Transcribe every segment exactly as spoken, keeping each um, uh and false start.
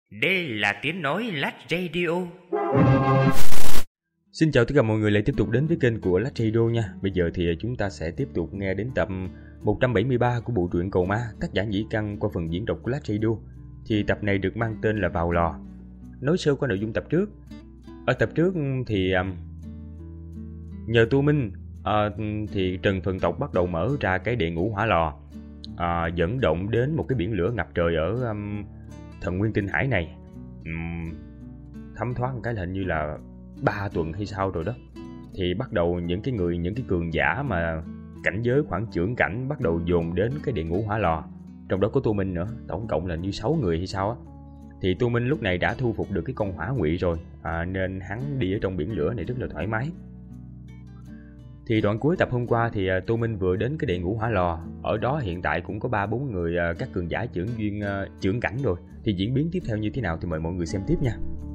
Đây là tiếng nói Lách Radio. Xin chào tất cả mọi người lại tiếp tục đến với kênh của Lách Radio nha. Bây giờ thì chúng ta sẽ tiếp tục nghe đến tập một trăm bảy mươi ba của bộ truyện Cầu Ma, tác giả Nhĩ Căn qua phần diễn đọc của Lách Radio. Thì tập này được mang tên là Vào Lò. Nói sơ qua nội dung tập trước. Ở tập trước thì um, nhờ Tu Minh uh, thì Trần Phần Tộc bắt đầu mở ra cái địa ngũ hỏa lò, uh, dẫn động đến một cái biển lửa ngập trời ở um, thần Nguyên Tinh Hải này. um, Thấm thoáng cái là hình như là ba tuần hay sao rồi đó, thì bắt đầu những cái người những cái cường giả mà cảnh giới khoảng trưởng cảnh bắt đầu dồn đến cái địa ngũ hỏa lò, trong đó có Tu Minh nữa, tổng cộng là như sáu người hay sao á. Thì Tu Minh lúc này đã thu phục được cái con hỏa ngụy rồi, à, nên hắn đi ở trong biển lửa này rất là thoải mái. Thì đoạn cuối tập hôm qua thì uh, Tu Minh vừa đến cái địa ngũ hỏa lò, ở đó hiện tại cũng có ba bốn người uh, các cường giả trưởng duyên uh, trưởng cảnh rồi. Thì diễn biến tiếp theo như thế nào thì mời mọi người xem tiếp nha.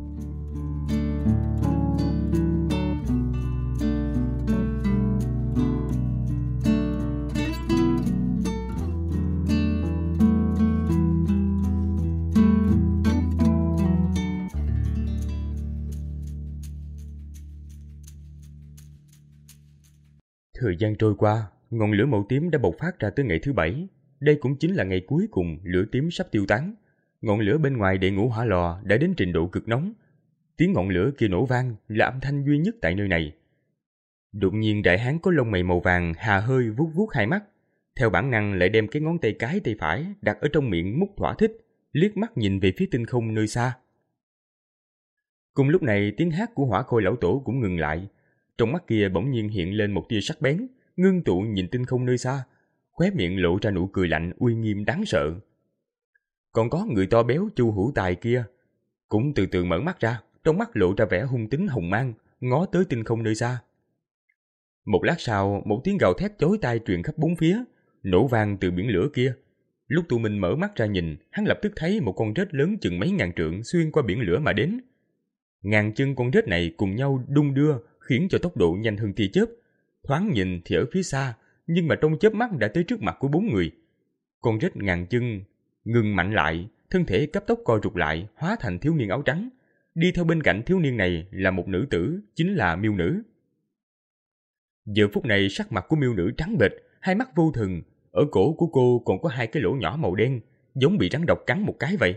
Thời gian trôi qua, ngọn lửa màu tím đã bộc phát ra tới ngày thứ bảy. Đây cũng chính là ngày cuối cùng lửa tím sắp tiêu tán. Ngọn lửa bên ngoài địa ngũ hỏa lò đã đến trình độ cực nóng. Tiếng ngọn lửa kia nổ vang là âm thanh duy nhất tại nơi này. Đột nhiên đại hán có lông mày màu vàng hà hơi vuốt vuốt hai mắt. Theo bản năng lại đem cái ngón tay cái tay phải đặt ở trong miệng mút thỏa thích, liếc mắt nhìn về phía tinh không nơi xa. Cùng lúc này tiếng hát của Hỏa Khôi lão tổ cũng ngừng lại. Trong mắt kia bỗng nhiên hiện lên một tia sắc bén, ngưng tụ nhìn tinh không nơi xa, khóe miệng lộ ra nụ cười lạnh uy nghiêm đáng sợ. Còn có người to béo Chu Hữu Tài kia cũng từ từ mở mắt ra, trong mắt lộ ra vẻ hung tính hồng mang, ngó tới tinh không nơi xa. Một lát sau, một tiếng gào thét chói tai truyền khắp bốn phía, nổ vang từ biển lửa kia. Lúc Tu Minh mở mắt ra nhìn, hắn lập tức thấy một con rết lớn chừng mấy ngàn trượng xuyên qua biển lửa mà đến. Ngàn chân con rết này cùng nhau đung đưa, khiến cho tốc độ nhanh hơn tia chớp. Thoáng nhìn thì ở phía xa, nhưng mà trong chớp mắt đã tới trước mặt của bốn người. Con rết ngàn chân ngừng mạnh lại, thân thể cấp tốc co rụt lại, hóa thành thiếu niên áo trắng. Đi theo bên cạnh thiếu niên này là một nữ tử, chính là Miêu Nữ. Giờ phút này sắc mặt của Miêu Nữ trắng bệch, hai mắt vô thần, ở cổ của cô còn có hai cái lỗ nhỏ màu đen, giống bị rắn độc cắn một cái vậy.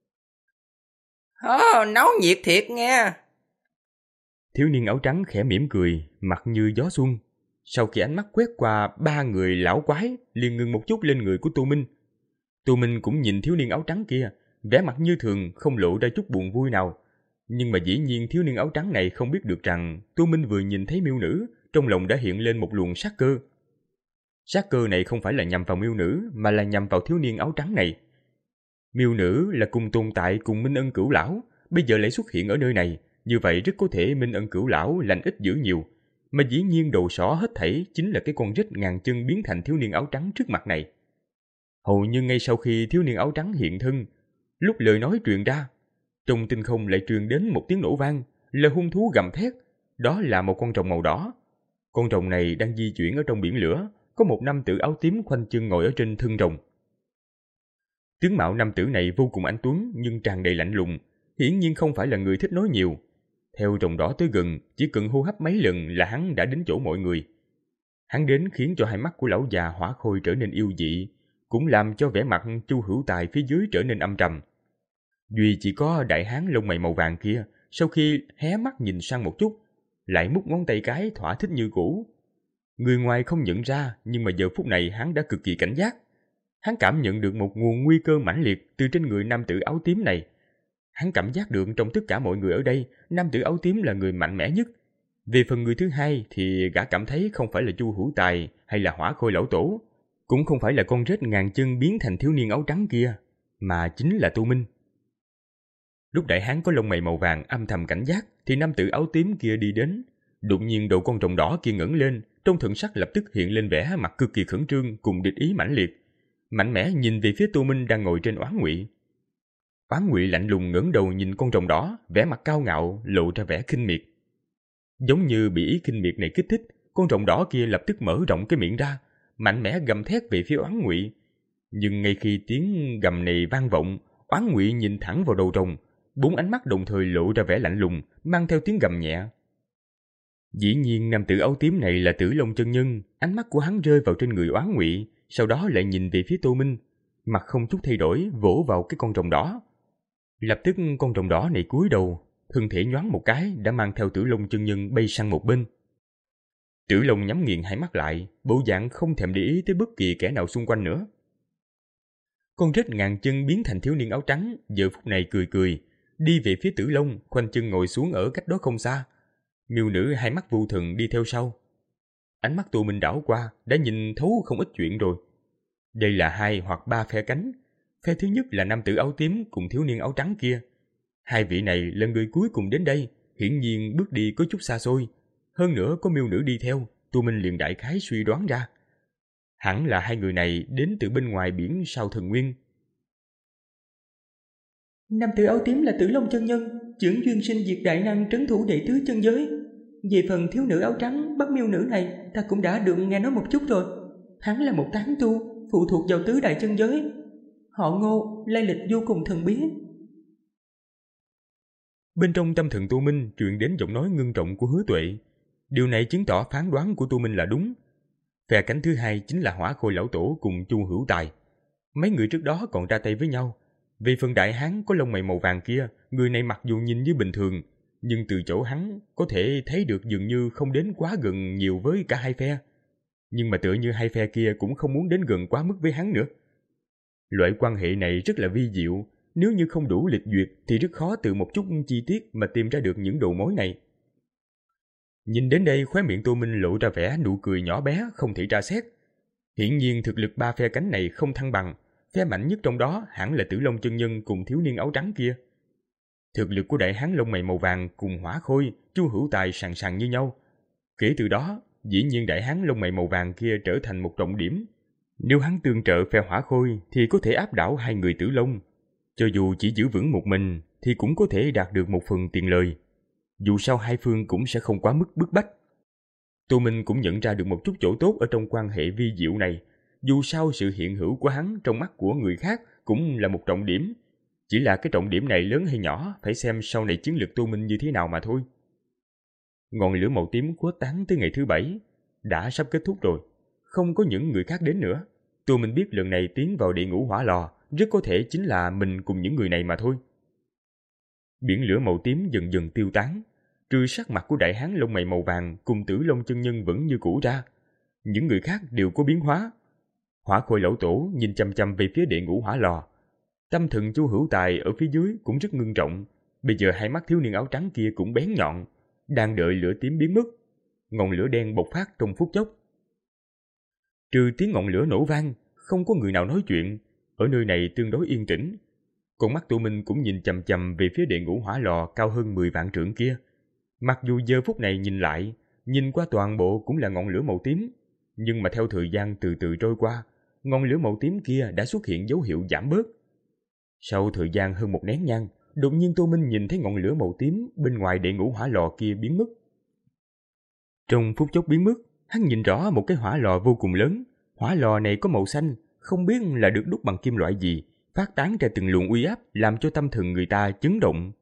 Ồ, nấu nhiệt thiệt nghe. Thiếu niên áo trắng khẽ mỉm cười, mặt như gió xuân. Sau khi ánh mắt quét qua ba người lão quái, liền ngừng một chút lên người của Tu Minh. Tu Minh cũng nhìn thiếu niên áo trắng kia, vẻ mặt như thường, không lộ ra chút buồn vui nào. Nhưng mà dĩ nhiên thiếu niên áo trắng này không biết được rằng Tu Minh vừa nhìn thấy Miêu Nữ, trong lòng đã hiện lên một luồng sát cơ. Sát cơ này không phải là nhằm vào Miêu Nữ, mà là nhằm vào thiếu niên áo trắng này. Miêu Nữ là cùng tồn tại cùng Minh Ân Cửu lão, bây giờ lại xuất hiện ở nơi này. Như vậy rất có thể Minh Ân Cửu lão lành ít dữ nhiều, mà dĩ nhiên đầu sỏ hết thảy chính là cái con rết ngàn chân biến thành thiếu niên áo trắng trước mặt này. Hầu như ngay sau khi thiếu niên áo trắng hiện thân, lúc lời nói truyền ra, trong tinh không lại truyền đến một tiếng nổ vang, là hung thú gầm thét. Đó là một con rồng màu đỏ. Con rồng này đang di chuyển ở trong biển lửa, có một nam tử áo tím khoanh chân ngồi ở trên thân rồng. Tướng mạo nam tử này vô cùng anh tuấn nhưng tràn đầy lạnh lùng, hiển nhiên không phải là người thích nói nhiều. Theo rồng đỏ tới gần, chỉ cần hô hấp mấy lần là hắn đã đến chỗ mọi người. Hắn đến khiến cho hai mắt của lão già Hỏa Khôi trở nên yêu dị, cũng làm cho vẻ mặt Chu Hữu Tài phía dưới trở nên âm trầm. Duy chỉ có đại hán lông mày màu vàng kia, sau khi hé mắt nhìn sang một chút, lại mút ngón tay cái thỏa thích như cũ. Người ngoài không nhận ra, nhưng mà giờ phút này hắn đã cực kỳ cảnh giác. Hắn cảm nhận được một nguồn nguy cơ mãnh liệt từ trên người nam tử áo tím này. Hắn cảm giác được trong tất cả mọi người ở đây, nam tử áo tím là người mạnh mẽ nhất. Về phần người thứ hai thì gã cảm thấy không phải là Chu Hữu Tài hay là Hỏa Khôi lão tổ, cũng không phải là con rết ngàn chân biến thành thiếu niên áo trắng kia, mà chính là Tu Minh. Lúc đại hán có lông mày màu vàng âm thầm cảnh giác thì nam tử áo tím kia đi đến. Đột nhiên đầu con rồng đỏ kia ngẩng lên, trong thần sắc lập tức hiện lên vẻ mặt cực kỳ khẩn trương cùng địch ý mãnh liệt, mạnh mẽ nhìn về phía Tu Minh đang ngồi trên oán ngụy. Oán ngụy lạnh lùng ngẩng đầu nhìn con rồng đỏ, vẻ mặt cao ngạo lộ ra vẻ khinh miệt. Giống như bị ý khinh miệt này kích thích, con rồng đỏ kia lập tức mở rộng cái miệng ra, mạnh mẽ gầm thét về phía oán ngụy. Nhưng ngay khi tiếng gầm này vang vọng, Oán Ngụy nhìn thẳng vào đầu rồng, bốn ánh mắt đồng thời lộ ra vẻ lạnh lùng, mang theo tiếng gầm nhẹ. Dĩ nhiên nam tử áo tím này là Tử Long chân nhân, ánh mắt của hắn rơi vào trên người Oán Ngụy, sau đó lại nhìn về phía Tô Minh, mặt không chút thay đổi vỗ vào cái con rồng đỏ. Lập tức con rồng đỏ này cúi đầu, thân thể nhoáng một cái đã mang theo Tử Long chân nhân bay sang một bên. Tử Long nhắm nghiền hai mắt lại, bộ dạng không thèm để ý tới bất kỳ kẻ nào xung quanh nữa. Con rết ngàn chân biến thành thiếu niên áo trắng, giờ phút này cười cười, đi về phía Tử Long, khoanh chân ngồi xuống ở cách đó không xa. Miêu nữ hai mắt vô thần đi theo sau. Ánh mắt Tô Minh đảo qua, đã nhìn thấu không ít chuyện rồi. Đây là hai hoặc ba phe cánh. Phe thứ nhất là nam tử áo tím cùng thiếu niên áo trắng kia. Hai vị này là người cuối cùng đến đây, hiển nhiên bước đi có chút xa xôi. Hơn nữa có miêu nữ đi theo, Tô Minh liền đại khái suy đoán ra. Hẳn là hai người này đến từ bên ngoài biển Sao Thần Nguyên. Nam tử áo tím là Tử Long chân nhân, trưởng duyên sinh diệt đại năng trấn thủ đệ tứ chân giới. Về phần thiếu nữ áo trắng bắt miêu nữ này, ta cũng đã được nghe nói một chút rồi. Hắn là một tán tu, phụ thuộc vào tứ đại chân giới. Họ Ngô, lai lịch vô cùng thần bí. Bên trong tâm thần Tô Minh truyền đến giọng nói ngưng trọng của Hứa Tuệ. Điều này chứng tỏ phán đoán của Tô Minh là đúng. Phe cánh thứ hai chính là Hỏa Khôi lão tổ cùng Chu Hữu Tài. Mấy người trước đó còn ra tay với nhau. Về phần đại hán có lông mày màu vàng kia, người này mặc dù nhìn như bình thường, nhưng từ chỗ hắn có thể thấy được dường như không đến quá gần nhiều với cả hai phe. Nhưng mà tựa như hai phe kia cũng không muốn đến gần quá mức với hắn nữa. Loại quan hệ này rất là vi diệu, nếu như không đủ lịch duyệt thì rất khó từ một chút chi tiết mà tìm ra được những đầu mối này. Nhìn đến đây khóe miệng Tô Minh lộ ra vẻ nụ cười nhỏ bé không thể tra xét. Hiển nhiên thực lực ba phe cánh này không thăng bằng, phe mạnh nhất trong đó hẳn là Tử Long chân nhân cùng thiếu niên áo trắng kia. Thực lực của đại hán lông mày màu vàng cùng Hỏa Khôi, Chu Hữu Tài sàn sàn như nhau. Kể từ đó, dĩ nhiên đại hán lông mày màu vàng kia trở thành một trọng điểm. Nếu hắn tương trợ phe Hỏa Khôi thì có thể áp đảo hai người Tử Long. Cho dù chỉ giữ vững một mình thì cũng có thể đạt được một phần tiền lời. Dù sao hai phương cũng sẽ không quá mức bức bách. Tô Minh cũng nhận ra được một chút chỗ tốt ở trong quan hệ vi diệu này. Dù sao sự hiện hữu của hắn trong mắt của người khác cũng là một trọng điểm. Chỉ là cái trọng điểm này lớn hay nhỏ phải xem sau này chiến lược Tô Minh như thế nào mà thôi. Ngọn lửa màu tím khuếch tán tới ngày thứ bảy đã sắp kết thúc rồi. Không có những người khác đến nữa. Tô Minh biết lần này tiến vào địa ngũ hỏa lò rất có thể chính là mình cùng những người này mà thôi. Biển lửa màu tím dần dần tiêu tán, trừ sắc mặt của đại hán lông mày màu vàng cùng Tử Long chân nhân vẫn như cũ ra. Những người khác đều có biến hóa. Hỏa Khôi lão tổ nhìn chăm chăm về phía địa ngũ hỏa lò. Tâm thần Chu Hữu Tài ở phía dưới cũng rất ngưng trọng. Bây giờ hai mắt thiếu niên áo trắng kia cũng bén nhọn, đang đợi lửa tím biến mất. Ngọn lửa đen bộc phát trong phút chốc. Trừ tiếng ngọn lửa nổ vang, không có người nào nói chuyện. Ở nơi này tương đối yên tĩnh. Con mắt Tô Minh cũng nhìn chằm chằm về phía địa ngũ hỏa lò cao hơn mười vạn trượng kia. Mặc dù giờ phút này nhìn lại, nhìn qua toàn bộ cũng là ngọn lửa màu tím, nhưng mà theo thời gian từ từ trôi qua, ngọn lửa màu tím kia đã xuất hiện dấu hiệu giảm bớt. Sau thời gian hơn một nén nhang, đột nhiên Tô Minh nhìn thấy ngọn lửa màu tím bên ngoài địa ngũ hỏa lò kia biến mất. Trong phút chốc biến mất, hắn nhìn rõ một cái hỏa lò vô cùng lớn. Hỏa lò này có màu xanh, không biết là được đúc bằng kim loại gì, phát tán ra từng luồng uy áp làm cho tâm thần người ta chấn động.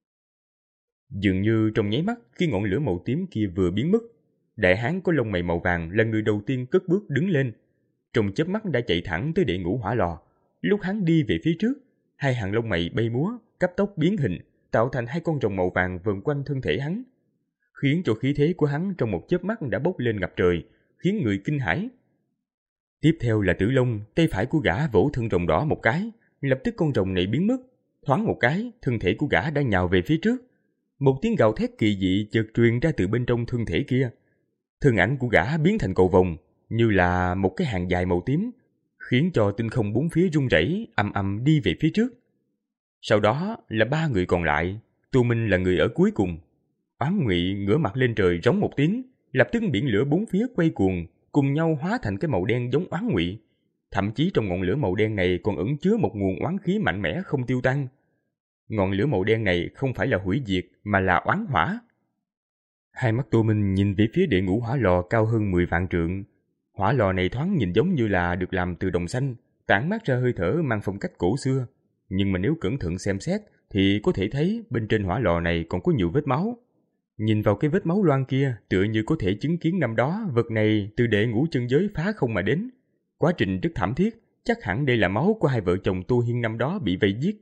Dường như trong nháy mắt khi ngọn lửa màu tím kia vừa biến mất, đại hán có lông mày màu vàng là người đầu tiên cất bước đứng lên. Trong chớp mắt đã chạy thẳng tới địa ngũ hỏa lò. Lúc hắn đi về phía trước, hai hàng lông mày bay múa, cấp tốc biến hình, tạo thành hai con rồng màu vàng vờn quanh thân thể hắn, khiến cho khí thế của hắn trong một chớp mắt đã bốc lên ngập trời, khiến người kinh hãi. Tiếp theo là Tử Long, tay phải của gã vỗ thân rồng đỏ một cái, lập tức con rồng này biến mất, thoáng một cái, thân thể của gã đã nhào về phía trước. Một tiếng gào thét kỳ dị chợt truyền ra từ bên trong thân thể kia. Thân ảnh của gã biến thành cầu vồng, như là một cái hàng dài màu tím, khiến cho tinh không bốn phía rung rẩy, ầm ầm đi về phía trước. Sau đó là ba người còn lại, Tô Minh là người ở cuối cùng. Oán Ngụy ngửa mặt lên trời rống một tiếng, lập tức biển lửa bốn phía quay cuồng, cùng nhau hóa thành cái màu đen giống Oán Ngụy. Thậm chí trong ngọn lửa màu đen này còn ẩn chứa một nguồn oán khí mạnh mẽ không tiêu tan. Ngọn lửa màu đen này không phải là hủy diệt mà là oán hỏa. Hai mắt Tô Minh nhìn về phía địa ngũ hỏa lò cao hơn mười vạn trượng. Hỏa lò này thoáng nhìn giống như là được làm từ đồng xanh, tản mát ra hơi thở mang phong cách cổ xưa. nhưng mà nếu cẩn thận xem xét thì có thể thấy bên trên hỏa lò này còn có nhiều vết máu. Nhìn vào cái vết máu loang kia, tựa như có thể chứng kiến năm đó vật này từ đệ ngũ chân giới phá không mà đến. Quá trình rất thảm thiết, chắc hẳn đây là máu của hai vợ chồng Tô Hiên năm đó bị vây giết.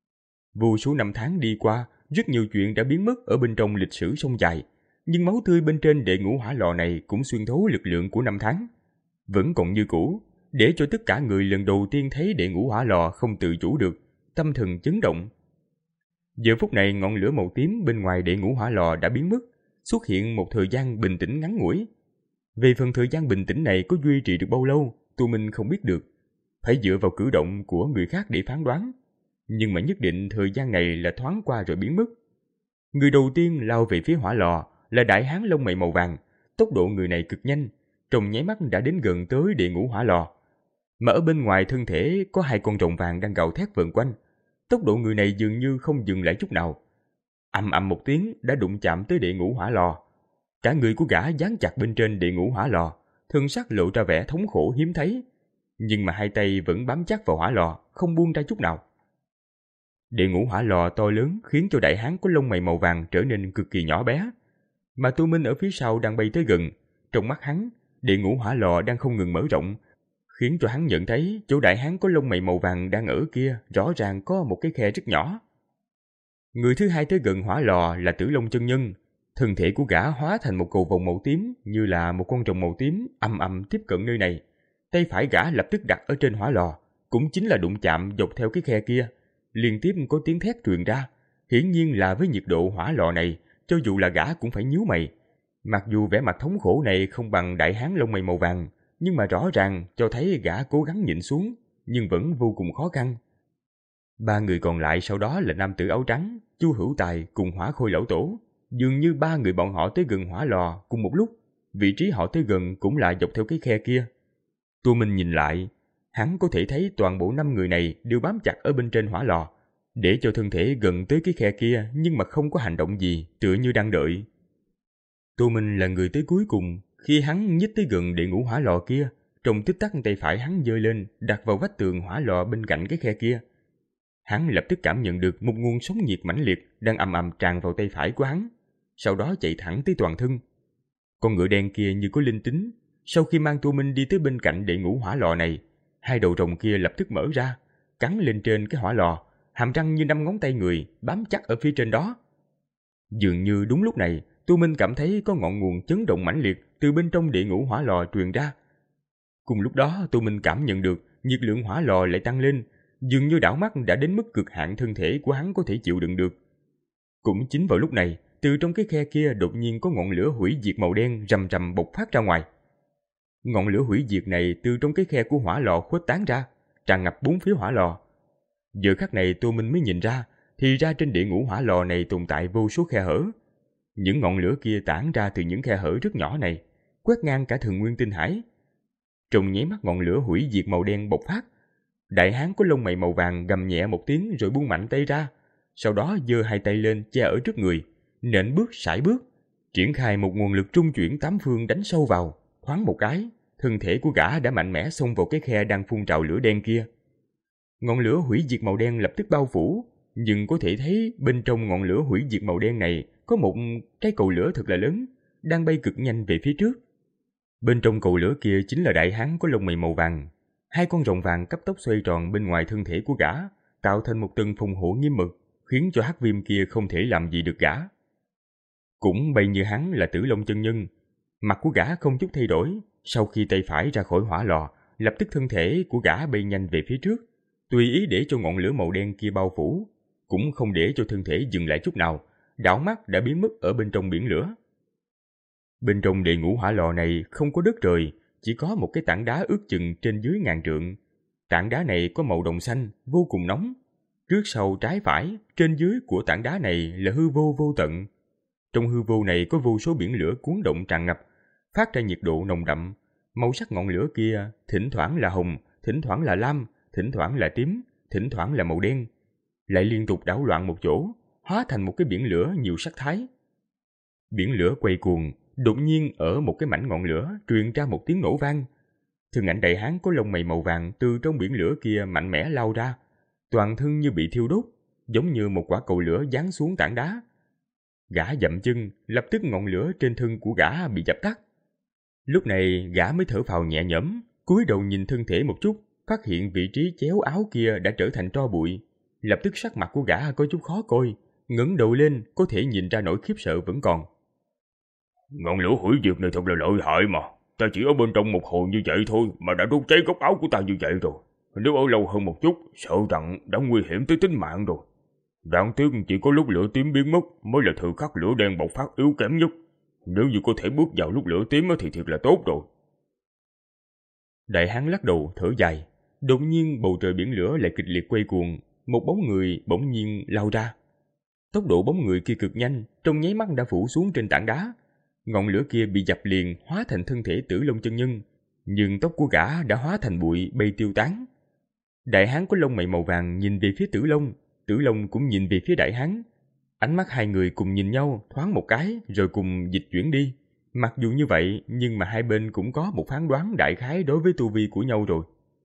Vô số năm tháng đi qua, rất nhiều chuyện đã biến mất ở bên trong lịch sử sông dài, nhưng máu tươi bên trên đệ ngũ hỏa lò này cũng xuyên thấu lực lượng của năm tháng. Vẫn còn như cũ, để cho tất cả người lần đầu tiên thấy đệ ngũ hỏa lò không tự chủ được, tâm thần chấn động. Giờ phút này ngọn lửa màu tím bên ngoài đệ ngũ hỏa lò đã biến mất, xuất hiện một thời gian bình tĩnh ngắn ngủi. Về phần thời gian bình tĩnh này có duy trì được bao lâu, Tô Minh không biết được, phải dựa vào cử động của người khác để phán đoán. Nhưng mà nhất định thời gian này là thoáng qua rồi biến mất. Người đầu tiên lao về phía hỏa lò là đại hán lông mày màu vàng, tốc độ người này cực nhanh, trong nháy mắt đã đến gần tới đệ ngũ hỏa lò. Mà ở bên ngoài thân thể có hai con rồng vàng đang gào thét vần quanh, tốc độ người này dường như không dừng lại chút nào. Ầm ầm một tiếng đã đụng chạm tới đệ ngũ hỏa lò. Cả người của gã dán chặt bên trên đệ ngũ hỏa lò, thân sắc lộ ra vẻ thống khổ hiếm thấy, nhưng mà hai tay vẫn bám chắc vào hỏa lò, không buông ra chút nào. Đệ ngũ hỏa lò to lớn khiến cho đại hán có lông mày màu vàng trở nên cực kỳ nhỏ bé. Mà Tô Minh ở phía sau đang bay tới gần, trong mắt hắn, đệ ngũ hỏa lò đang không ngừng mở rộng, khiến cho hắn nhận thấy chỗ đại hán có lông mày màu vàng đang ở kia rõ ràng có một cái khe rất nhỏ. Người thứ hai tới gần hỏa lò là Tử Long chân nhân, thân thể của gã hóa thành một cầu vồng màu tím như là một con rồng màu tím ầm ầm tiếp cận nơi này. Tay phải gã lập tức đặt ở trên hỏa lò, cũng chính là đụng chạm dọc theo cái khe kia. Liên tiếp có tiếng thét truyền ra, hiển nhiên là với nhiệt độ hỏa lò này, cho dù là gã cũng phải nhíu mày. Mặc dù vẻ mặt thống khổ này không bằng đại hán lông mày màu vàng, nhưng mà rõ ràng cho thấy gã cố gắng nhịn xuống, nhưng vẫn vô cùng khó khăn. Ba người còn lại sau đó là nam tử áo trắng, Chu Hữu Tài cùng Hỏa Khôi lão tổ. Dường như ba người bọn họ tới gần hỏa lò cùng một lúc, vị trí họ tới gần cũng là dọc theo cái khe kia. Tô Minh nhìn lại, hắn có thể thấy toàn bộ năm người này đều bám chặt ở bên trên hỏa lò, để cho thân thể gần tới cái khe kia nhưng mà không có hành động gì, tựa như đang đợi. Tô Minh là người tới cuối cùng, khi hắn nhích tới gần đệ ngũ hỏa lò kia, trong tích tắc tay phải hắn giơ lên, đặt vào vách tường hỏa lò bên cạnh cái khe kia. Hắn lập tức cảm nhận được một nguồn sóng nhiệt mãnh liệt đang ầm ầm tràn vào tay phải của hắn, sau đó chạy thẳng tới toàn thân. Con ngựa đen kia như có linh tính, sau khi mang Tô Minh đi tới bên cạnh đệ ngũ hỏa lò này, hai đầu rồng kia lập tức mở ra, cắn lên trên cái hỏa lò, hàm răng như năm ngón tay người bám chắc ở phía trên đó. Dường như đúng lúc này, Tô Minh cảm thấy có ngọn nguồn chấn động mãnh liệt từ bên trong đệ ngũ hỏa lò truyền ra. Cùng lúc đó, Tô Minh cảm nhận được nhiệt lượng hỏa lò lại tăng lên, dường như đảo mắt đã đến mức cực hạn thân thể của hắn có thể chịu đựng được. Cũng chính vào lúc này, từ trong cái khe kia đột nhiên có ngọn lửa hủy diệt màu đen rầm rầm bộc phát ra ngoài. Ngọn lửa hủy diệt này từ trong cái khe của hỏa lò khuếch tán ra, tràn ngập bốn phía hỏa lò. Giờ khắc này Tô Minh mới nhìn ra, thì ra trên địa ngũ hỏa lò này tồn tại vô số khe hở. Những ngọn lửa kia tản ra từ những khe hở rất nhỏ này, quét ngang cả Thần Nguyên Tinh Hải. Trong nháy mắt ngọn lửa hủy diệt màu đen bộc phát, đại hán có lông mày màu vàng gầm nhẹ một tiếng rồi buông mạnh tay ra, sau đó giơ hai tay lên che ở trước người, nện bước sải bước, triển khai một nguồn lực trung chuyển tám phương đánh sâu vào. Thoáng một cái, thân thể của gã đã mạnh mẽ xông vào cái khe đang phun trào lửa đen kia. Ngọn lửa hủy diệt màu đen lập tức bao phủ, nhưng có thể thấy bên trong ngọn lửa hủy diệt màu đen này có một cái cầu lửa thật là lớn, đang bay cực nhanh về phía trước. Bên trong cầu lửa kia chính là đại hán có lông mày màu vàng. Hai con rồng vàng cấp tốc xoay tròn bên ngoài thân thể của gã, tạo thành một tầng phòng hộ nghiêm mật, khiến cho hắc viêm kia không thể làm gì được gã. Cũng bay như hắn là Tử Long chân nhân, mặt của gã không chút thay đổi, sau khi tay phải ra khỏi hỏa lò, lập tức thân thể của gã bay nhanh về phía trước, tùy ý để cho ngọn lửa màu đen kia bao phủ, cũng không để cho thân thể dừng lại chút nào, đảo mắt đã biến mất ở bên trong biển lửa. Bên trong đệ ngũ hỏa lò này không có đất trời, chỉ có một cái tảng đá ước chừng trên dưới ngàn trượng. Tảng đá này có màu đồng xanh, vô cùng nóng. Trước sau trái phải, trên dưới của tảng đá này là hư vô vô tận. Trong hư vô này có vô số biển lửa cuốn động tràn ngập, phát ra nhiệt độ nồng đậm. Màu sắc ngọn lửa kia thỉnh thoảng là hồng, thỉnh thoảng là lam, thỉnh thoảng là tím, thỉnh thoảng là màu đen, lại liên tục đảo loạn một chỗ, hóa thành một cái biển lửa nhiều sắc thái. Biển lửa quay cuồng, đột nhiên ở một cái mảnh ngọn lửa truyền ra một tiếng nổ vang. Thân ảnh đại hán có lông mày màu vàng từ trong biển lửa kia mạnh mẽ lao ra, toàn thân như bị thiêu đốt, giống như một quả cầu lửa giáng xuống tảng đá. Gã dậm chân, lập tức ngọn lửa trên thân của gã bị dập tắt. Lúc này gã mới thở phào nhẹ nhõm, cúi đầu nhìn thân thể một chút, phát hiện vị trí chéo áo kia đã trở thành tro bụi. Lập tức sắc mặt của gã có chút khó coi, ngẩng đầu lên có thể nhìn ra nỗi khiếp sợ vẫn còn. Ngọn lửa hủy diệt này thật là lợi hại mà. Ta chỉ ở bên trong một hồi như vậy thôi mà đã đốt cháy góc áo của ta như vậy rồi. Nếu ở lâu hơn một chút, sợ rằng đã nguy hiểm tới tính mạng rồi. Đáng tiếc chỉ có lúc lửa tím biến mất mới là thời khắc lửa đen bộc phát yếu kém nhất. Nếu như có thể bước vào lúc lửa tím thì thiệt là tốt rồi. Đại hán lắc đầu thở dài. Đột nhiên bầu trời biển lửa lại kịch liệt quay cuồng, một bóng người bỗng nhiên lao ra. Tốc độ bóng người kia cực nhanh, trong nháy mắt đã phủ xuống trên tảng đá. Ngọn lửa kia bị dập liền, hóa thành thân thể Tử Long chân nhân, nhưng tóc của gã đã hóa thành bụi bay tiêu tán. Đại hán có lông mày màu vàng nhìn về phía Tử Long, Tử Long cũng nhìn về phía đại hán. Ánh mắt hai người cùng nhìn nhau thoáng một cái rồi cùng dịch chuyển đi. Mặc dù như vậy nhưng mà hai bên cũng có một phán đoán đại khái đối với tu vi của nhau rồi.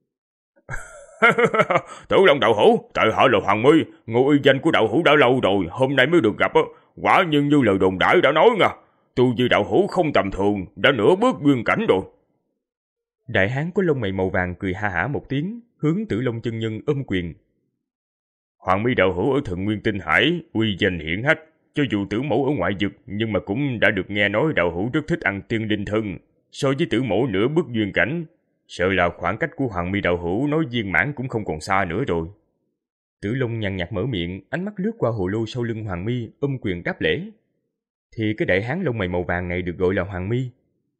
Tử Long đạo hữu, tại hạ là Hoàng My, ngôi uy danh của đạo hữu đã lâu rồi, hôm nay mới được gặp á. Quả nhiên như lời đồn đãi đã nói nha, tu vi đạo hữu không tầm thường, đã nửa bước nguyên cảnh rồi. Đại hán có lông mày màu vàng cười ha hả một tiếng, hướng Tử Long chân nhân ôm quyền. Hoàng My đạo hữu ở Thần Nguyên Tinh Hải uy danh hiển hách, cho dù tử mẫu ở ngoại vực nhưng mà cũng đã được nghe nói đạo hữu rất thích ăn tiên linh thân. So với tử mẫu nửa bước duyên cảnh, sợ là khoảng cách của Hoàng My đạo hữu nói viên mãn cũng không còn xa nữa rồi. Tử Long nhàn nhạt mở miệng, ánh mắt lướt qua hồ lô sau lưng Hoàng My, ôm quyền đáp lễ. Thì cái đại hán lông mày màu vàng này được gọi là Hoàng My.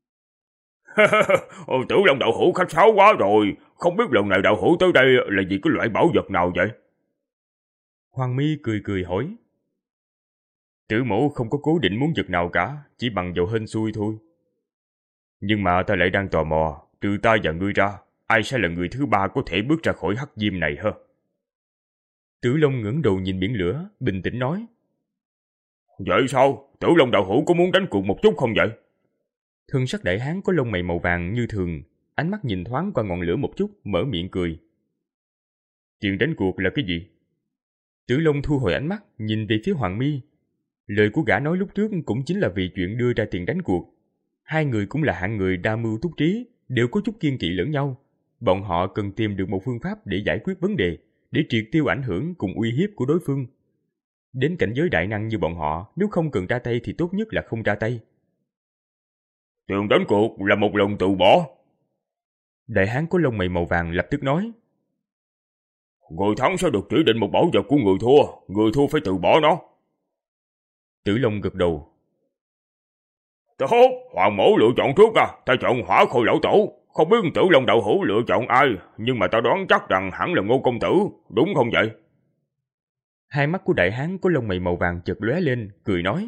Tử Long đạo hữu khách sáo quá rồi, không biết lần này đạo hữu tới đây là vì cái loại bảo vật nào vậy? Hoàng My cười cười hỏi. Tử mẫu không có cố định muốn vật nào cả, chỉ bằng vào hên xui thôi. Nhưng mà ta lại đang tò mò, trừ ta và ngươi ra, ai sẽ là người thứ ba có thể bước ra khỏi hắc diêm này hả? Tử Long ngẩng đầu nhìn biển lửa, bình tĩnh nói. Vậy sao? Tử Long đạo hữu có muốn đánh cuộc một chút không vậy? Thân sắc đại hán có lông mày màu vàng như thường, ánh mắt nhìn thoáng qua ngọn lửa một chút, mở miệng cười. Chuyện đánh cuộc là cái gì? Tử Long thu hồi ánh mắt, nhìn về phía Hoàng My. Lời của gã nói lúc trước cũng chính là vì chuyện đưa ra tiền đánh cuộc. Hai người cũng là hạng người đa mưu túc trí, đều có chút kiên kỵ lẫn nhau. Bọn họ cần tìm được một phương pháp để giải quyết vấn đề, để triệt tiêu ảnh hưởng cùng uy hiếp của đối phương. Đến cảnh giới đại năng như bọn họ, nếu không cần ra tay thì tốt nhất là không ra tay. Tiền đánh cuộc là một lần từ bỏ. Đại hán có lông mày màu vàng lập tức nói. Người thắng sẽ được chỉ định một bảo vật của người thua, người thua phải từ bỏ nó. Tử Long gật đầu. Tốt, Hoàng mẫu lựa chọn trước à, ta chọn Hỏa Khôi lão tổ. Không biết Tử Long đạo hữu lựa chọn ai, nhưng mà ta đoán chắc rằng hẳn là Ngô công tử, đúng không vậy? Hai mắt của đại hán có lông mày màu vàng chợt lóe lên, cười nói.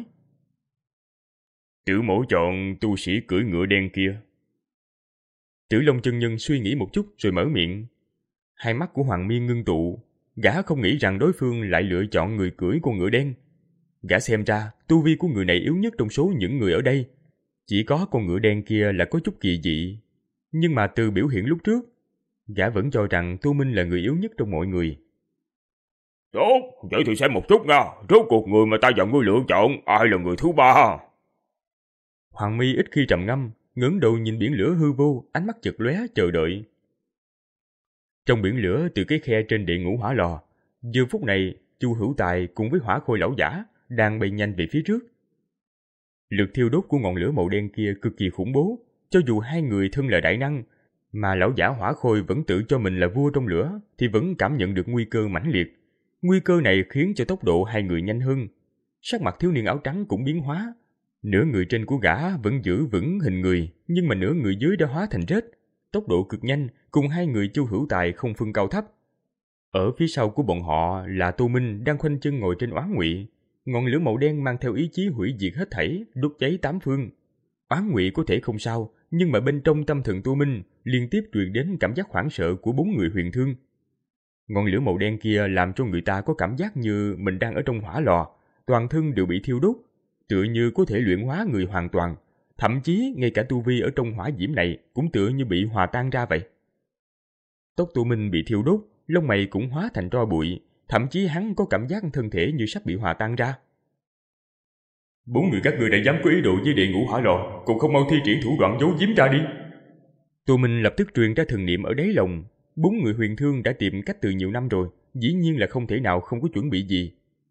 Tử mẫu chọn tu sĩ cưỡi ngựa đen kia. Tử Long chân nhân suy nghĩ một chút rồi mở miệng. Hai mắt của Hoàng My ngưng tụ, gã không nghĩ rằng đối phương lại lựa chọn người cưỡi con ngựa đen. Gã xem ra tu vi của người này yếu nhất trong số những người ở đây. Chỉ có con ngựa đen kia là có chút kỳ dị. Nhưng mà từ biểu hiện lúc trước, gã vẫn cho rằng Tu Minh là người yếu nhất trong mọi người. Tốt, vậy thì xem một chút nha. Rốt cuộc người mà ta và ngươi lựa chọn, ai là người thứ ba? Hoàng My ít khi trầm ngâm, ngẩng đầu nhìn biển lửa hư vô, ánh mắt chợt lóe chờ đợi. Trong biển lửa từ cái khe trên địa ngũ hỏa lò, giờ phút này Chu Hữu Tài cùng với Hỏa Khôi lão giả đang bay nhanh về phía trước. Lực thiêu đốt của ngọn lửa màu đen kia cực kỳ khủng bố, cho dù hai người thân là đại năng, mà lão giả Hỏa Khôi vẫn tự cho mình là vua trong lửa, thì vẫn cảm nhận được nguy cơ mãnh liệt. Nguy cơ này khiến cho tốc độ hai người nhanh hơn. Sắc mặt thiếu niên áo trắng cũng biến hóa. Nửa người trên của gã vẫn giữ vững hình người, nhưng mà nửa người dưới đã hóa thành rết. Tốc độ cực nhanh, cùng hai người Chu Hữu Tài không phân cao thấp. Ở phía sau của bọn họ là Tô Minh đang khoanh chân ngồi trên oán ngụy. Ngọn lửa màu đen mang theo ý chí hủy diệt hết thảy, đốt cháy tám phương. Oán ngụy có thể không sao, nhưng mà bên trong tâm thần Tô Minh liên tiếp truyền đến cảm giác hoảng sợ của bốn người huyền thương. Ngọn lửa màu đen kia làm cho người ta có cảm giác như mình đang ở trong hỏa lò, toàn thân đều bị thiêu đốt, tựa như có thể luyện hóa người hoàn toàn, thậm chí ngay cả tu vi ở trong hỏa diễm này cũng tựa như bị hòa tan ra vậy. Tóc Tô Minh bị thiêu đốt, lông mày cũng hóa thành tro bụi, thậm chí hắn có cảm giác thân thể như sắp bị hòa tan ra. Bốn người các ngươi đã dám có ý đồ với địa ngũ hỏa lò, cũng không mau thi triển thủ đoạn giấu giếm ra đi. Tô Minh lập tức truyền ra thần niệm ở đáy lòng. Bốn người huyền thương đã tìm cách từ nhiều năm rồi, dĩ nhiên là không thể nào không có chuẩn bị gì.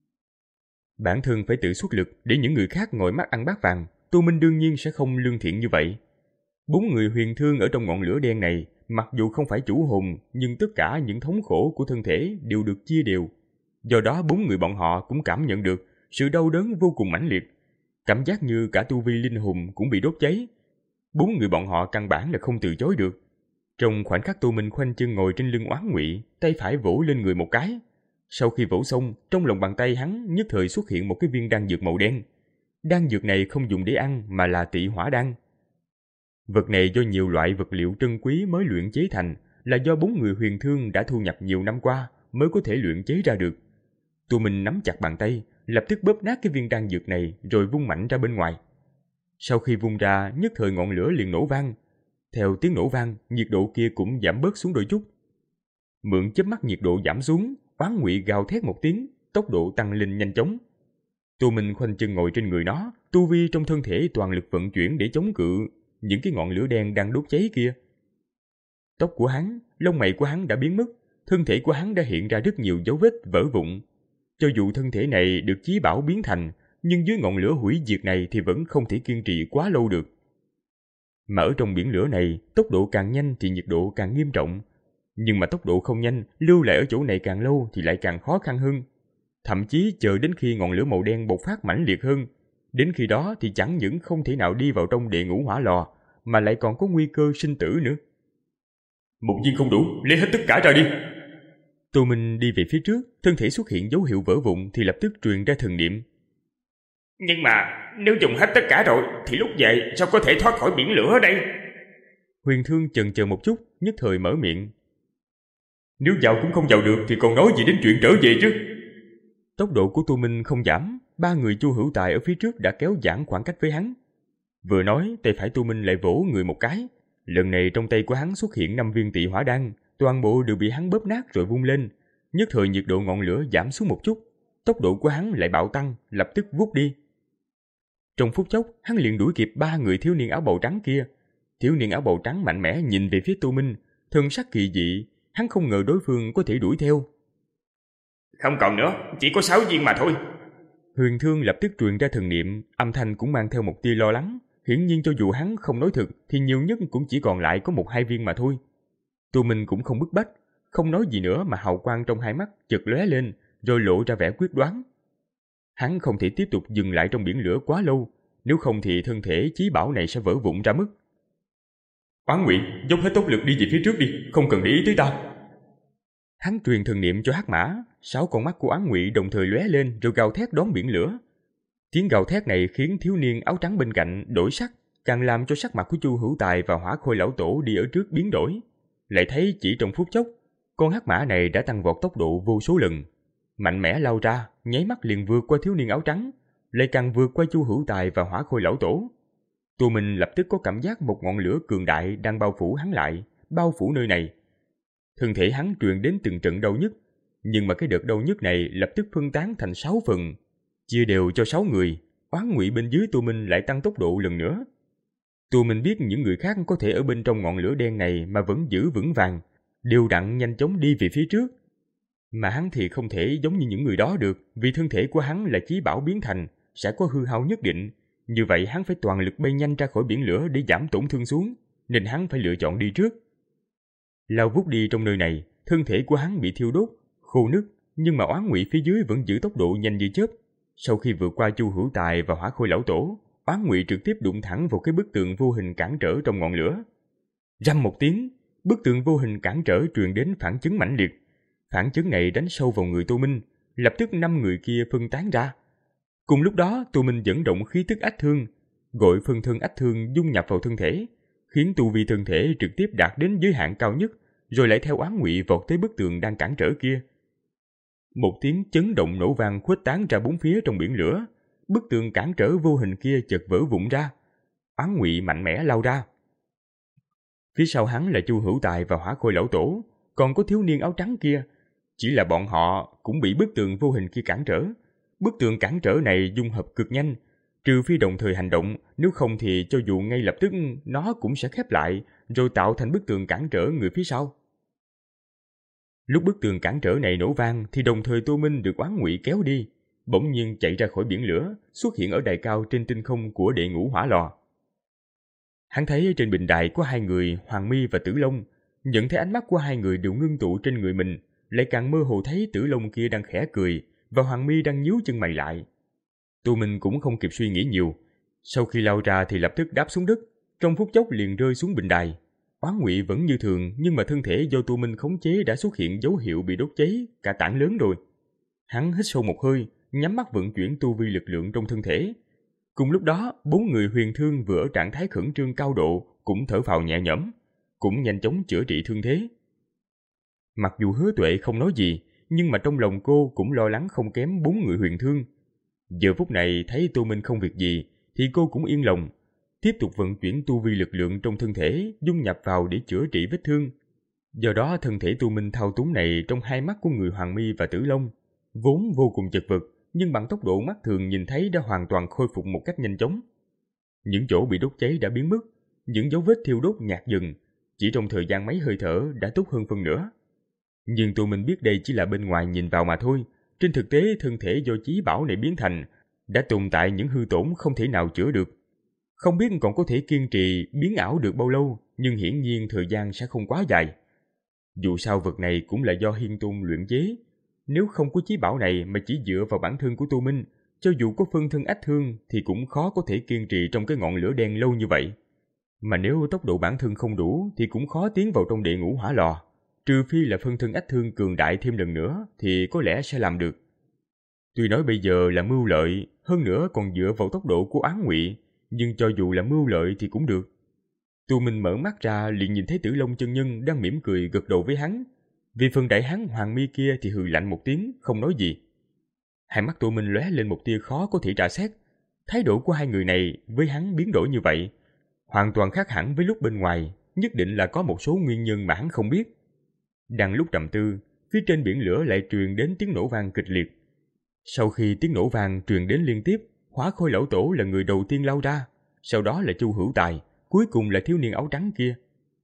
Bản thân phải tự xuất lực để những người khác ngồi mắt ăn bát vàng, Tô Minh đương nhiên sẽ không lương thiện như vậy. Bốn người huyền thương ở trong ngọn lửa đen này, mặc dù không phải chủ hồn, nhưng tất cả những thống khổ của thân thể đều được chia đều. Do đó bốn người bọn họ cũng cảm nhận được sự đau đớn vô cùng mãnh liệt, cảm giác như cả tu vi linh hồn cũng bị đốt cháy. Bốn người bọn họ căn bản là không từ chối được. Trong khoảnh khắc Tô Minh khoanh chân ngồi trên lưng Oán Ngụy, tay phải vỗ lên người một cái. Sau khi vỗ xong, trong lòng bàn tay hắn nhất thời xuất hiện một cái viên đan dược màu đen. Đan dược này không dùng để ăn mà là tị hỏa đan. Vật này do nhiều loại vật liệu trân quý mới luyện chế thành, là do bốn người huyền thương đã thu nhập nhiều năm qua mới có thể luyện chế ra được. Tô Minh nắm chặt bàn tay, lập tức bóp nát cái viên đan dược này rồi vung mạnh ra bên ngoài. Sau khi vung ra, nhất thời ngọn lửa liền nổ vang. Theo tiếng nổ vang, nhiệt độ kia cũng giảm bớt xuống đôi chút. Mượn chớp mắt nhiệt độ giảm xuống, Oán Ngụy gào thét một tiếng, tốc độ tăng lên nhanh chóng. Tô Minh khoanh chân ngồi trên người nó, tu vi trong thân thể toàn lực vận chuyển để chống cự những cái ngọn lửa đen đang đốt cháy kia. Tóc của hắn, lông mày của hắn đã biến mất, thân thể của hắn đã hiện ra rất nhiều dấu vết vỡ vụn. Cho dù thân thể này được chí bảo biến thành, nhưng dưới ngọn lửa hủy diệt này thì vẫn không thể kiên trì quá lâu được. Mà ở trong biển lửa này, tốc độ càng nhanh thì nhiệt độ càng nghiêm trọng. Nhưng mà tốc độ không nhanh, lưu lại ở chỗ này càng lâu thì lại càng khó khăn hơn. Thậm chí chờ đến khi ngọn lửa màu đen bộc phát mãnh liệt hơn, đến khi đó thì chẳng những không thể nào đi vào trong địa ngũ hỏa lò, mà lại còn có nguy cơ sinh tử nữa. Một viên không đủ, lấy hết tất cả ra đi. Tô Minh đi về phía trước, thân thể xuất hiện dấu hiệu vỡ vụn thì lập tức truyền ra thần niệm. Nhưng mà nếu dùng hết tất cả rồi thì lúc vậy sao có thể thoát khỏi biển lửa đây? Huyền Thương chần chờ một chút, nhất thời mở miệng. Nếu vào cũng không vào được thì còn nói gì đến chuyện trở về chứ? Tốc độ của Tô Minh không giảm, ba người Chu Hữu Tài ở phía trước đã kéo giãn khoảng cách với hắn. Vừa nói, tay phải Tô Minh lại vỗ người một cái. Lần này trong tay của hắn xuất hiện năm viên tị hỏa đan, toàn bộ đều bị hắn bóp nát rồi vung lên. Nhất thời nhiệt độ ngọn lửa giảm xuống một chút, tốc độ của hắn lại bạo tăng, lập tức vút đi. Trong phút chốc, hắn liền đuổi kịp ba người thiếu niên áo bào trắng kia. Thiếu niên áo bào trắng mạnh mẽ nhìn về phía Tô Minh, thân sắc kỳ dị, hắn không ngờ đối phương có thể đuổi theo. Không còn nữa, chỉ có sáu viên mà thôi. Huyền Thương lập tức truyền ra thần niệm, âm thanh cũng mang theo một tia lo lắng. Hiển nhiên cho dù hắn không nói thực thì nhiều nhất cũng chỉ còn lại có một hai viên mà thôi. Tô Minh cũng không bức bách, không nói gì nữa mà hào quang trong hai mắt chợt lóe lên, rồi lộ ra vẻ quyết đoán. Hắn không thể tiếp tục dừng lại trong biển lửa quá lâu, nếu không thì thân thể chí bảo này sẽ vỡ vụn ra mất. Oán Ngụy, dốc hết tốc lực đi về phía trước đi, không cần để ý tới ta. Hắn truyền thần niệm cho Hắc Mã, sáu con mắt của Oán Ngụy đồng thời lóe lên rồi gào thét đón biển lửa. Tiếng gào thét này khiến thiếu niên áo trắng bên cạnh đổi sắc, càng làm cho sắc mặt của Chu Hữu Tài và Hỏa Khôi lão tổ đi ở trước biến đổi. Lại thấy chỉ trong phút chốc, con hắc mã này đã tăng vọt tốc độ vô số lần, mạnh mẽ lao ra, nháy mắt liền vượt qua thiếu niên áo trắng, lại càng vượt qua Chu Hữu Tài và Hỏa Khôi lão tổ. Tô Minh lập tức có cảm giác một ngọn lửa cường đại đang bao phủ hắn lại, bao phủ nơi này. Thân thể hắn truyền đến từng trận đau nhức, nhưng mà cái đợt đau nhức này lập tức phân tán thành sáu phần, chia đều cho sáu người. Oán Ngụy bên dưới Tô Minh lại tăng tốc độ lần nữa. Tô Minh biết những người khác có thể ở bên trong ngọn lửa đen này mà vẫn giữ vững vàng, đều đặn nhanh chóng đi về phía trước. Mà hắn thì không thể giống như những người đó được, vì thân thể của hắn là chí bảo biến thành, sẽ có hư hao nhất định. Như vậy hắn phải toàn lực bay nhanh ra khỏi biển lửa để giảm tổn thương xuống, nên hắn phải lựa chọn đi trước. Lao vút đi trong nơi này, thân thể của hắn bị thiêu đốt, khô nứt, nhưng mà Oán Ngụy phía dưới vẫn giữ tốc độ nhanh như chớp. Sau khi vượt qua Chu Hữu Tài và Hỏa Khôi lão tổ, Oán Ngụy trực tiếp đụng thẳng vào cái bức tường vô hình cản trở trong ngọn lửa. Răm một tiếng, bức tường vô hình cản trở truyền đến phản chấn mãnh liệt. Phản chấn này đánh sâu vào người Tô Minh, lập tức năm người kia phân tán ra. Cùng lúc đó, Tô Minh dẫn động khí tức ách thương, gọi phân thân ách thương dung nhập vào thân thể, khiến tu vi thân thể trực tiếp đạt đến giới hạn cao nhất, rồi lại theo Oán Ngụy vọt tới bức tường đang cản trở kia. Một tiếng chấn động nổ vang khuếch tán ra bốn phía trong biển lửa, bức tường cản trở vô hình kia chợt vỡ vụn ra. Oán Ngụy mạnh mẽ lao ra. Phía sau hắn là Chu Hữu Tài và Hỏa Khôi lão tổ, còn có thiếu niên áo trắng kia. Chỉ là bọn họ cũng bị bức tường vô hình kia cản trở. Bức tường cản trở này dung hợp cực nhanh, trừ phi đồng thời hành động, nếu không thì cho dù ngay lập tức nó cũng sẽ khép lại, rồi tạo thành bức tường cản trở người phía sau. Lúc bức tường cản trở này nổ vang thì đồng thời Tô Minh được Oán Ngụy kéo đi, bỗng nhiên chạy ra khỏi biển lửa, xuất hiện ở đài cao trên tinh không của đệ ngũ hỏa lò. Hắn thấy trên bình đài có hai người, Hoàng Mi và Tử Long, nhận thấy ánh mắt của hai người đều ngưng tụ trên người mình, lại càng mơ hồ thấy Tử Long kia đang khẽ cười và Hoàng Mi đang nhíu chân mày lại. Tô Minh cũng không kịp suy nghĩ nhiều, sau khi lao ra thì lập tức đáp xuống đất, trong phút chốc liền rơi xuống bình đài. Oán Ngụy vẫn như thường, nhưng mà thân thể do Tô Minh khống chế đã xuất hiện dấu hiệu bị đốt cháy cả tảng lớn rồi. Hắn hít sâu một hơi, nhắm mắt vận chuyển tu vi lực lượng trong thân thể. Cùng lúc đó, bốn người Huyền Thương vừa ở trạng thái khẩn trương cao độ cũng thở phào nhẹ nhõm, cũng nhanh chóng chữa trị thương thế. Mặc dù Hứa Tuệ không nói gì, nhưng mà trong lòng cô cũng lo lắng không kém bốn người Huyền Thương. Giờ phút này thấy Tô Minh không việc gì thì cô cũng yên lòng, tiếp tục vận chuyển tu vi lực lượng trong thân thể dung nhập vào để chữa trị vết thương. Do đó thân thể Tô Minh thao túng này trong hai mắt của người Hoàng Mi và Tử Long vốn vô cùng chật vật, nhưng bằng tốc độ mắt thường nhìn thấy đã hoàn toàn khôi phục một cách nhanh chóng. Những chỗ bị đốt cháy đã biến mất, những dấu vết thiêu đốt nhạt dần, chỉ trong thời gian mấy hơi thở đã tốt hơn phân nửa. Nhưng Tô Minh biết đây chỉ là bên ngoài nhìn vào mà thôi, trên thực tế thân thể do chí bảo này biến thành đã tồn tại những hư tổn không thể nào chữa được. Không biết còn có thể kiên trì biến ảo được bao lâu, nhưng hiển nhiên thời gian sẽ không quá dài. Dù sao vật này cũng là do Hiên Tôn luyện chế, nếu không có chí bảo này mà chỉ dựa vào bản thân của Tô Minh, cho dù có phân thân ách thương thì cũng khó có thể kiên trì trong cái ngọn lửa đen lâu như vậy. Mà nếu tốc độ bản thân không đủ thì cũng khó tiến vào trong đệ ngũ hỏa lò, trừ phi là phân thân ách thương cường đại thêm lần nữa thì có lẽ sẽ làm được. Tuy nói bây giờ là mưu lợi, hơn nữa còn dựa vào tốc độ của Oán Ngụy, nhưng cho dù là mưu lợi thì cũng được. Tô Minh mở mắt ra liền nhìn thấy Tử Long chân nhân đang mỉm cười gật đầu với hắn. Vì phần đại hán Hoàng Mi kia thì hừ lạnh một tiếng, không nói gì. Hai mắt Tô Minh lóe lên một tia khó có thể tra xét. Thái độ của hai người này với hắn biến đổi như vậy, hoàn toàn khác hẳn với lúc bên ngoài, nhất định là có một số nguyên nhân mà hắn không biết. Đang lúc trầm tư, phía trên biển lửa lại truyền đến tiếng nổ vang kịch liệt. Sau khi tiếng nổ vang truyền đến liên tiếp, Hóa Khôi lão tổ là người đầu tiên lao ra, sau đó là Chu Hữu Tài, cuối cùng là thiếu niên áo trắng kia.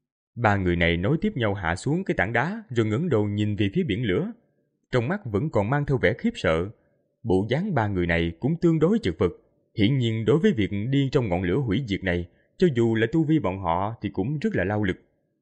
Ba người này nối tiếp nhau hạ xuống cái tảng đá rồi ngẩng đầu nhìn về phía biển lửa. Trong mắt vẫn còn mang theo vẻ khiếp sợ. Bộ dáng ba người này cũng tương đối chật vật. Hiển nhiên đối với việc đi trong ngọn lửa hủy diệt này, cho dù là tu vi bọn họ thì cũng rất là lao lực.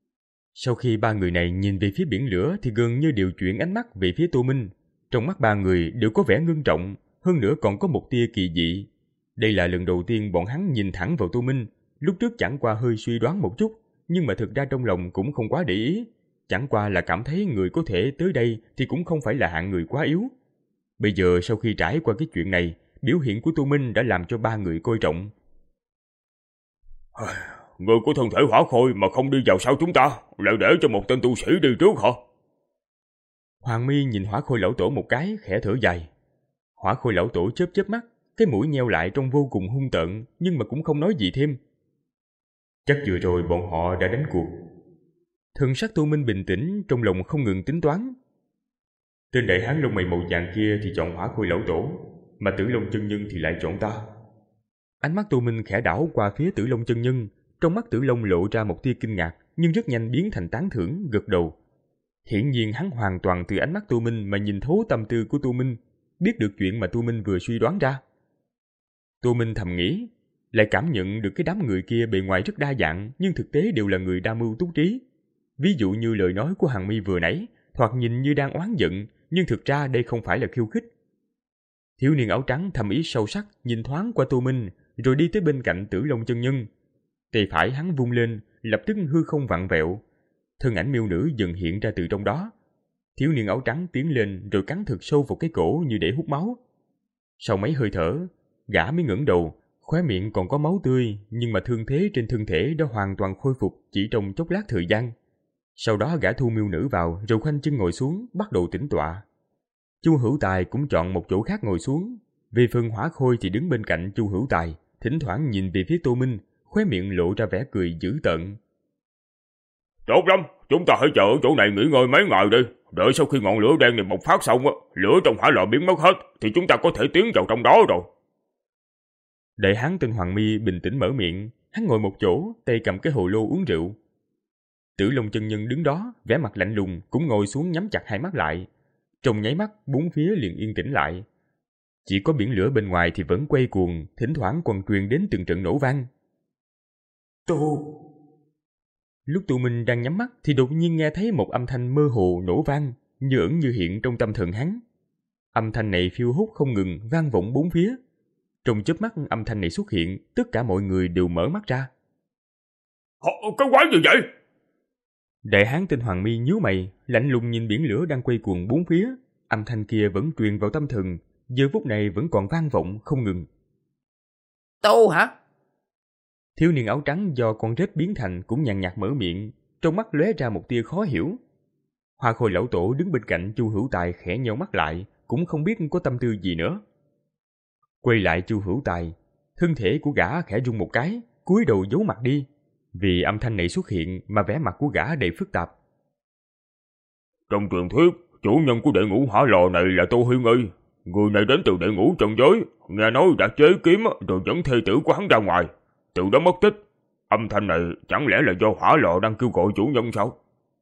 Sau khi ba người này nhìn về phía biển lửa thì gần như đều chuyển ánh mắt về phía Tô Minh. Trong mắt ba người đều có vẻ ngưng trọng, hơn nữa còn có một tia kỳ dị. Đây là lần đầu tiên bọn hắn nhìn thẳng vào Tô Minh, lúc trước chẳng qua hơi suy đoán một chút, nhưng mà thực ra trong lòng cũng không quá để ý, chẳng qua là cảm thấy người có thể tới đây thì cũng không phải là hạng người quá yếu. Bây giờ sau khi trải qua cái chuyện này, biểu hiện của Tô Minh đã làm cho ba người coi trọng. Người của thân thể Hỏa Khôi mà không đi vào sau chúng ta, lại để cho một tên tu sĩ đi trước hả? Hoàng Mi nhìn Hỏa Khôi lão tổ một cái, khẽ thở dài. Hỏa Khôi lão tổ chớp chớp mắt, cái mũi nheo lại trông vô cùng hung tợn, nhưng mà cũng không nói gì thêm. Chắc vừa rồi bọn họ đã đánh cuộc. Thần sắc Tô Minh bình tĩnh, trong lòng không ngừng tính toán. Tên đại hán lông mày màu vàng kia thì chọn Hỏa Khôi lão tổ, mà Tử Long chân nhân thì lại chọn ta. Ánh mắt Tô Minh khẽ đảo qua phía Tử Long chân nhân, trong mắt Tử Long lộ ra một tia kinh ngạc, nhưng rất nhanh biến thành tán thưởng, gật đầu. Hiển nhiên hắn hoàn toàn từ ánh mắt Tô Minh mà nhìn thấu tâm tư của Tô Minh, biết được chuyện mà Tô Minh vừa suy đoán ra. Tô Minh thầm nghĩ, lại cảm nhận được cái đám người kia bề ngoài rất đa dạng, nhưng thực tế đều là người đa mưu túc trí. Ví dụ như lời nói của Hằng Mi vừa nãy, thoạt nhìn như đang oán giận, nhưng thực ra đây không phải là khiêu khích. Thiếu niên áo trắng thầm ý sâu sắc, nhìn thoáng qua Tô Minh, rồi đi tới bên cạnh Tử Long chân nhân. Tay phải hắn vung lên, lập tức hư không vặn vẹo. Thân ảnh miêu nữ dần hiện ra từ trong đó. Thiếu niên áo trắng tiến lên rồi cắn thật sâu vào cái cổ như để hút máu. Sau mấy hơi thở, gã mới ngẩng đầu, khóe miệng còn có máu tươi, nhưng mà thương thế trên thân thể đã hoàn toàn khôi phục chỉ trong chốc lát thời gian. Sau đó gã thu miêu nữ vào rồi khoanh chân ngồi xuống, bắt đầu tĩnh tọa. Chu Hữu Tài cũng chọn một chỗ khác ngồi xuống. Về phần Hỏa Khôi thì đứng bên cạnh Chu Hữu Tài, thỉnh thoảng nhìn về phía Tô Minh, khóe miệng lộ ra vẻ cười dữ tợn. Tốt lắm, chúng ta hãy chờ ở chỗ này nghỉ ngơi mấy ngày đi. Đợi sau khi ngọn lửa đen này bộc phát xong, lửa trong hỏa lò biến mất hết, thì chúng ta có thể tiến vào trong đó rồi. Đại hán tên Hoàng Mi bình tĩnh mở miệng, hắn ngồi một chỗ, tay cầm cái hồ lô uống rượu. Tử Long chân nhân đứng đó, vẻ mặt lạnh lùng, cũng ngồi xuống nhắm chặt hai mắt lại. Trong nháy mắt, bốn phía liền yên tĩnh lại. Chỉ có biển lửa bên ngoài thì vẫn quay cuồng, thỉnh thoảng còn truyền đến từng trận nổ vang. Tu! Lúc Tu Minh đang nhắm mắt thì đột nhiên nghe thấy một âm thanh mơ hồ nổ vang, như ẩn như hiện trong tâm thần hắn. Âm thanh này phiêu hốt không ngừng, vang vọng bốn phía. Trong chớp mắt âm thanh này xuất hiện, tất cả mọi người đều mở mắt ra. Họ, cái quái gì vậy? Đại hán tên Hoàng Mi nhíu mày, lạnh lùng nhìn biển lửa đang quay cuồng bốn phía. Âm thanh kia vẫn truyền vào tâm thần, giờ phút này vẫn còn vang vọng không ngừng. Tu hả? Thiếu niên áo trắng do con rết biến thành cũng nhàn nhạt mở miệng, trong mắt lóe ra một tia khó hiểu. Hoa Khôi lão tổ đứng bên cạnh Chu Hữu Tài khẽ nheo mắt lại, cũng không biết có tâm tư gì nữa. Quay lại Chu Hữu Tài, thân thể của gã khẽ rung một cái, cúi đầu giấu mặt đi. Vì âm thanh này xuất hiện mà vẻ mặt của gã đầy phức tạp. Trong truyền thuyết, chủ nhân của đệ ngũ hỏa lò này là Tô Huy Nghi. Người này đến từ đệ ngũ trần giới, nghe nói đã chế kiếm rồi dẫn thê tử của hắn ra ngoài, từ đó mất tích. Âm thanh này chẳng lẽ là do hỏa lò đang kêu gọi chủ nhân sao?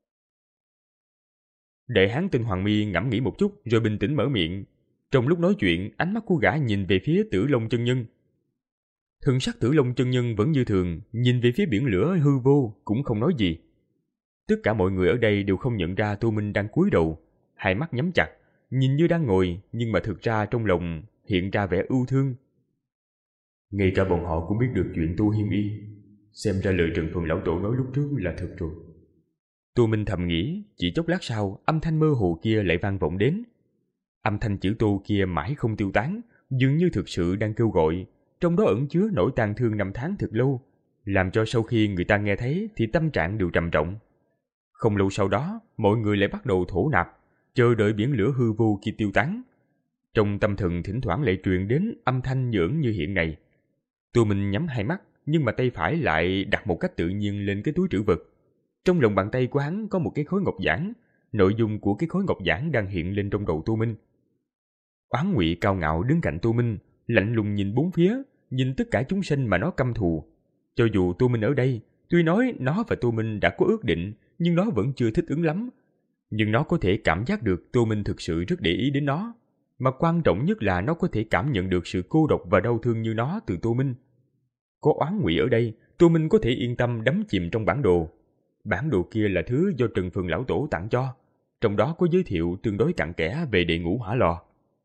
Đại hán tên Hoàng Mi ngẫm nghĩ một chút rồi bình tĩnh mở miệng. Trong lúc nói chuyện, ánh mắt của gã nhìn về phía Tử Long chân nhân. Thần sắc Tử Long chân nhân vẫn như thường, nhìn về phía biển lửa hư vô cũng không nói gì. Tất cả mọi người ở đây đều không nhận ra Tô Minh đang cúi đầu, hai mắt nhắm chặt, nhìn như đang ngồi nhưng mà thực ra trong lòng hiện ra vẻ ưu thương. Ngay cả bọn họ cũng biết được chuyện Tô Hiên Y, xem ra lời Trần Phường lão tổ nói lúc trước là thật rồi. Tô Minh thầm nghĩ, chỉ chốc lát sau, âm thanh mơ hồ kia lại vang vọng đến. Âm thanh chữ Tô kia mãi không tiêu tán, dường như thực sự đang kêu gọi, trong đó ẩn chứa nỗi tang thương năm tháng thật lâu, làm cho sau khi người ta nghe thấy thì tâm trạng đều trầm trọng. Không lâu sau đó, mọi người lại bắt đầu thổ nạp, chờ đợi biển lửa hư vô kia tiêu tán. Trong tâm thần thỉnh thoảng lại truyền đến âm thanh nhỡn như hiện này. Tô Minh nhắm hai mắt, nhưng mà tay phải lại đặt một cách tự nhiên lên cái túi trữ vật. Trong lòng bàn tay của hắn có một cái khối ngọc giản, nội dung của cái khối ngọc giản đang hiện lên trong đầu Tô Minh. Oán Ngụy cao ngạo đứng cạnh Tô Minh, lạnh lùng nhìn bốn phía, nhìn tất cả chúng sinh mà nó căm thù. Cho dù Tô Minh ở đây, tuy nói nó và Tô Minh đã có ước định, nhưng nó vẫn chưa thích ứng lắm. Nhưng nó có thể cảm giác được Tô Minh thực sự rất để ý đến nó. Mà quan trọng nhất là nó có thể cảm nhận được sự cô độc và đau thương như nó từ Tô Minh. Có Oán Ngụy ở đây, Tô Minh có thể yên tâm đắm chìm trong bản đồ. Bản đồ kia là thứ do Trần Phường lão tổ tặng cho, trong đó có giới thiệu tương đối cặn kẽ về đệ ngũ hỏa lò.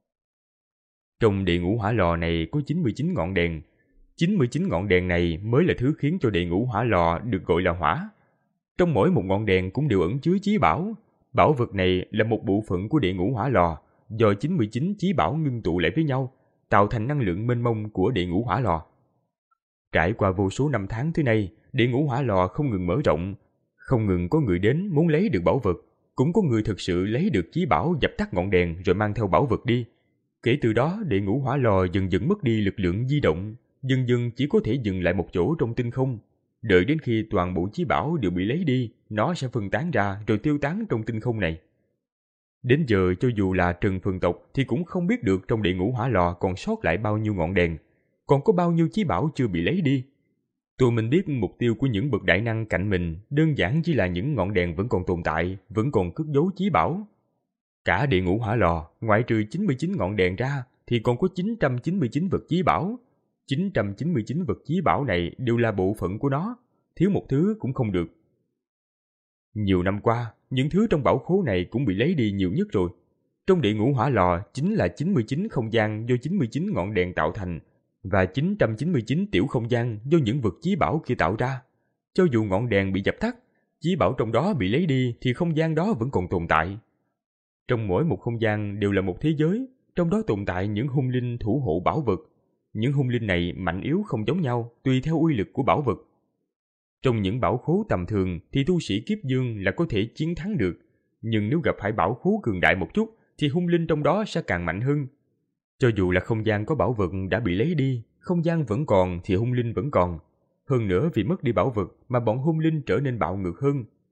Trong đệ ngũ hỏa lò này có chín mươi chín ngọn đèn. chín mươi chín ngọn đèn này mới là thứ khiến cho đệ ngũ hỏa lò được gọi là hỏa. Trong mỗi một ngọn đèn cũng đều ẩn chứa chí bảo. Bảo vật này là một bộ phận của đệ ngũ hỏa lò, do chín mươi chín chí bảo ngưng tụ lại với nhau, tạo thành năng lượng mênh mông của đệ ngũ hỏa lò. Trải qua vô số năm tháng tới nay, đệ ngũ hỏa lò không ngừng mở rộng, không ngừng có người đến muốn lấy được bảo vật, cũng có người thực sự lấy được chí bảo dập tắt ngọn đèn rồi mang theo bảo vật đi. Kể từ đó, đệ ngũ hỏa lò dần dần mất đi lực lượng di động, dần dần chỉ có thể dừng lại một chỗ trong tinh không. Đợi đến khi toàn bộ chí bảo đều bị lấy đi, nó sẽ phân tán ra rồi tiêu tán trong tinh không này. Đến giờ cho dù là Trần Phường tộc thì cũng không biết được trong đệ ngũ hỏa lò còn sót lại bao nhiêu ngọn đèn, còn có bao nhiêu chí bảo chưa bị lấy đi. Tôi mình biết mục tiêu của những bậc đại năng cạnh mình đơn giản chỉ là những ngọn đèn vẫn còn tồn tại, vẫn còn cất giấu chí bảo. Cả đệ ngũ hỏa lò, ngoại trừ chín mươi chín ngọn đèn ra, thì còn có chín trăm chín mươi chín vật chí bảo. chín trăm chín mươi chín vật chí bảo này đều là bộ phận của nó, thiếu một thứ cũng không được. Nhiều năm qua, những thứ trong bảo khố này cũng bị lấy đi nhiều nhất rồi. Trong đệ ngũ hỏa lò chính là chín mươi chín không gian do chín mươi chín ngọn đèn tạo thành, và chín trăm chín mươi chín tiểu không gian do những vật chí bảo kia tạo ra. Cho dù ngọn đèn bị dập tắt, chí bảo trong đó bị lấy đi thì không gian đó vẫn còn tồn tại. Trong mỗi một không gian đều là một thế giới, trong đó tồn tại những hung linh thủ hộ bảo vật. Những hung linh này mạnh yếu không giống nhau, tùy theo uy lực của bảo vật. Trong những bảo khố tầm thường thì tu sĩ kiếp dương là có thể chiến thắng được, nhưng nếu gặp phải bảo khố cường đại một chút thì hung linh trong đó sẽ càng mạnh hơn. Cho dù là không gian có bảo vật đã bị lấy đi, không gian vẫn còn thì hung linh vẫn còn. Hơn nữa vì mất đi bảo vật mà bọn hung linh trở nên bạo ngược hơn.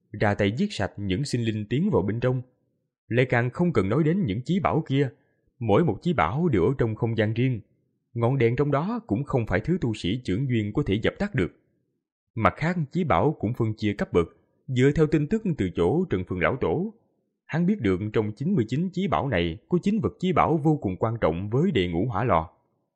ra tay giết sạch những sinh linh tiến vào bên trong. Lại càng không cần nói đến những chí bảo kia. Mỗi một chí bảo đều ở trong không gian riêng. Ngọn đèn trong đó cũng không phải thứ tu sĩ chưởng duyên có thể dập tắt được. Mặt khác, chí bảo cũng phân chia cấp bậc, dựa theo tin tức từ chỗ Trần Phường lão tổ. Hắn biết được trong chín mươi chín chí bảo này có chín vật chí bảo vô cùng quan trọng với đệ ngũ hỏa lò.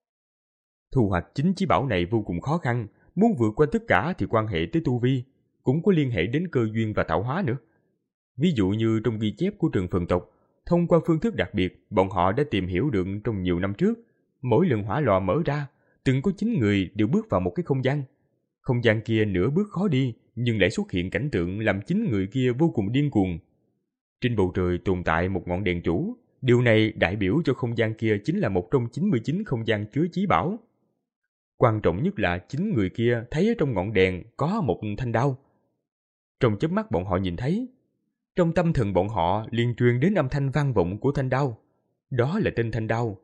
Thu hoạch chín chí bảo này vô cùng khó khăn, muốn vượt qua tất cả thì quan hệ tới tu vi, cũng có liên hệ đến cơ duyên và tạo hóa nữa. Ví dụ như trong ghi chép của Trần Phường tộc, thông qua phương thức đặc biệt, bọn họ đã tìm hiểu được trong nhiều năm trước, mỗi lần hỏa lò mở ra, từng có chín người đều bước vào một cái không gian. Không gian kia nửa bước khó đi, nhưng lại xuất hiện cảnh tượng làm chín người kia vô cùng điên cuồng. Trên bầu trời tồn tại một ngọn đèn chủ, điều này đại biểu cho không gian kia chính là một trong chín mươi chín không gian chứa chí bảo. Quan trọng nhất là chín người kia thấy ở trong ngọn đèn có một thanh đao. Trong chớp mắt bọn họ nhìn thấy, trong tâm thần bọn họ liền truyền đến âm thanh vang vọng của thanh đao. Đó là tên thanh đao,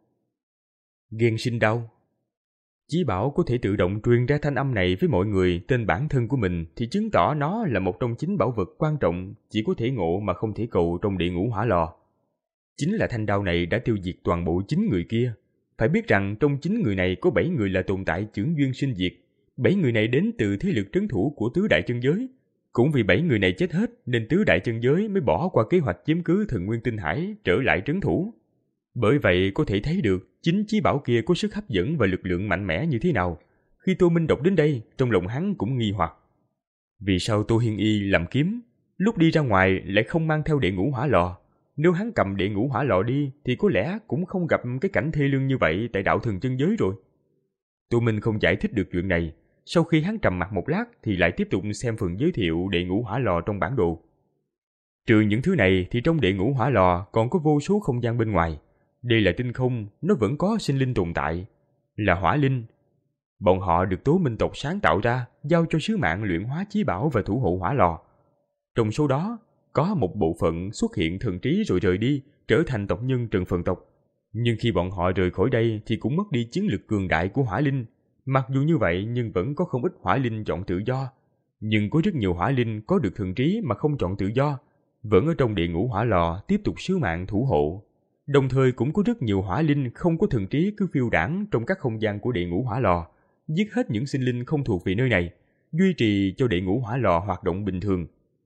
Ghen Sinh Đao. Chí bảo có thể tự động truyền ra thanh âm này với mọi người tên bản thân của mình thì chứng tỏ nó là một trong chín bảo vật quan trọng chỉ có thể ngộ mà không thể cầu trong địa ngũ hỏa lò. Chính là thanh đao này đã tiêu diệt toàn bộ chín người kia. Phải biết rằng trong chín người này có bảy người là tồn tại chưởng duyên sinh diệt. Bảy người này đến từ thế lực trấn thủ của tứ đại chân giới. Cũng vì bảy người này chết hết nên tứ đại chân giới mới bỏ qua kế hoạch chiếm cứ Thần Nguyên Tinh Hải trở lại trấn thủ. Bởi vậy có thể thấy được chính chí bảo kia có sức hấp dẫn và lực lượng mạnh mẽ như thế nào. Khi Tô Minh đọc đến đây, trong lòng hắn cũng nghi hoặc. Vì sao Tô Hiên Y làm kiếm, lúc đi ra ngoài lại không mang theo đệ ngũ hỏa lò? Nếu hắn cầm đệ ngũ hỏa lò đi thì có lẽ cũng không gặp cái cảnh thê lương như vậy tại đạo Thần chân giới rồi. Tô Minh không giải thích được chuyện này. Sau khi hắn trầm mặc một lát thì lại tiếp tục xem phần giới thiệu đệ ngũ hỏa lò trong bản đồ. Trừ những thứ này thì trong đệ ngũ hỏa lò còn có vô số không gian bên ngoài. Đây là tinh không, nó vẫn có sinh linh tồn tại, là hỏa linh. Bọn họ được Tố Minh tộc sáng tạo ra, giao cho sứ mạng luyện hóa chí bảo và thủ hộ hỏa lò. Trong số đó, có một bộ phận xuất hiện thần trí rồi rời đi, trở thành tộc nhân Trần Phường tộc. Nhưng khi bọn họ rời khỏi đây thì cũng mất đi chiến lực cường đại của hỏa linh. Mặc dù như vậy nhưng vẫn có không ít hỏa linh chọn tự do. Nhưng có rất nhiều hỏa linh có được thần trí mà không chọn tự do, vẫn ở trong địa ngũ hỏa lò tiếp tục sứ mạng thủ hộ. Đồng thời cũng có rất nhiều hỏa linh không có thần trí cứ phiêu đãng trong các không gian của địa ngũ hỏa lò, giết hết những sinh linh không thuộc về nơi này, duy trì cho địa ngũ hỏa lò hoạt động bình thường.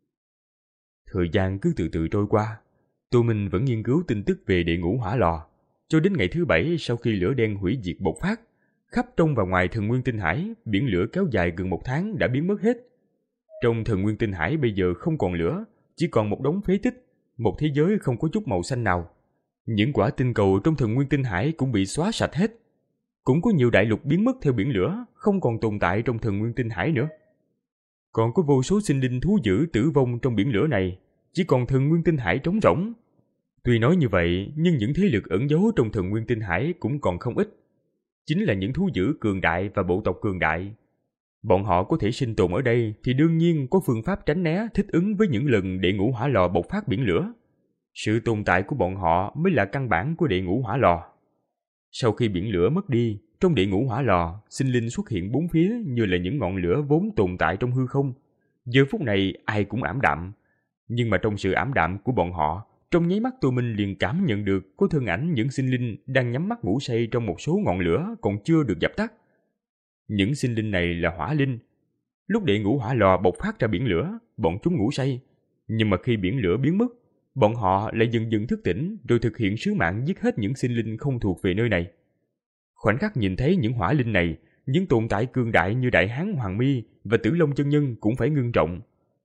Thời gian cứ từ từ trôi qua, Tô Minh vẫn nghiên cứu tin tức về địa ngũ hỏa lò, cho đến ngày thứ bảy sau khi lửa đen hủy diệt bộc phát, khắp trong và ngoài Thần Nguyên Tinh Hải, biển lửa kéo dài gần một tháng đã biến mất hết. Trong Thần Nguyên Tinh Hải bây giờ không còn lửa, chỉ còn một đống phế tích, một thế giới không có chút màu xanh nào. Những quả tinh cầu trong Thần Nguyên Tinh Hải cũng bị xóa sạch hết. Cũng có nhiều đại lục biến mất theo biển lửa, không còn tồn tại trong Thần Nguyên Tinh Hải nữa. Còn có vô số sinh linh thú dữ tử vong trong biển lửa này, chỉ còn Thần Nguyên Tinh Hải trống rỗng. Tuy nói như vậy, nhưng những thế lực ẩn giấu trong Thần Nguyên Tinh Hải cũng còn không ít. Chính là những thú dữ cường đại và bộ tộc cường đại. Bọn họ có thể sinh tồn ở đây thì đương nhiên có phương pháp tránh né thích ứng với những lần địa ngũ hỏa lò bộc phát biển lửa. Sự tồn tại của bọn họ mới là căn bản của địa ngũ hỏa lò. Sau khi biển lửa mất đi, trong địa ngũ hỏa lò, sinh linh xuất hiện bốn phía như là những ngọn lửa vốn tồn tại trong hư không. Giờ phút này ai cũng ảm đạm. Nhưng mà trong sự ảm đạm của bọn họ, trong nháy mắt Tô Minh liền cảm nhận được có thân ảnh những sinh linh đang nhắm mắt ngủ say trong một số ngọn lửa còn chưa được dập tắt. Những sinh linh này là hỏa linh. Lúc địa ngũ hỏa lò bộc phát ra biển lửa, bọn chúng ngủ say. Nhưng mà khi biển lửa biến mất, bọn họ lại dần dần thức tỉnh rồi thực hiện sứ mạng giết hết những sinh linh không thuộc về nơi này. Khoảnh khắc nhìn thấy những hỏa linh này, những tồn tại cường đại như Đại Hán Hoàng Mi và Tử Long chân nhân cũng phải ngưng trọng.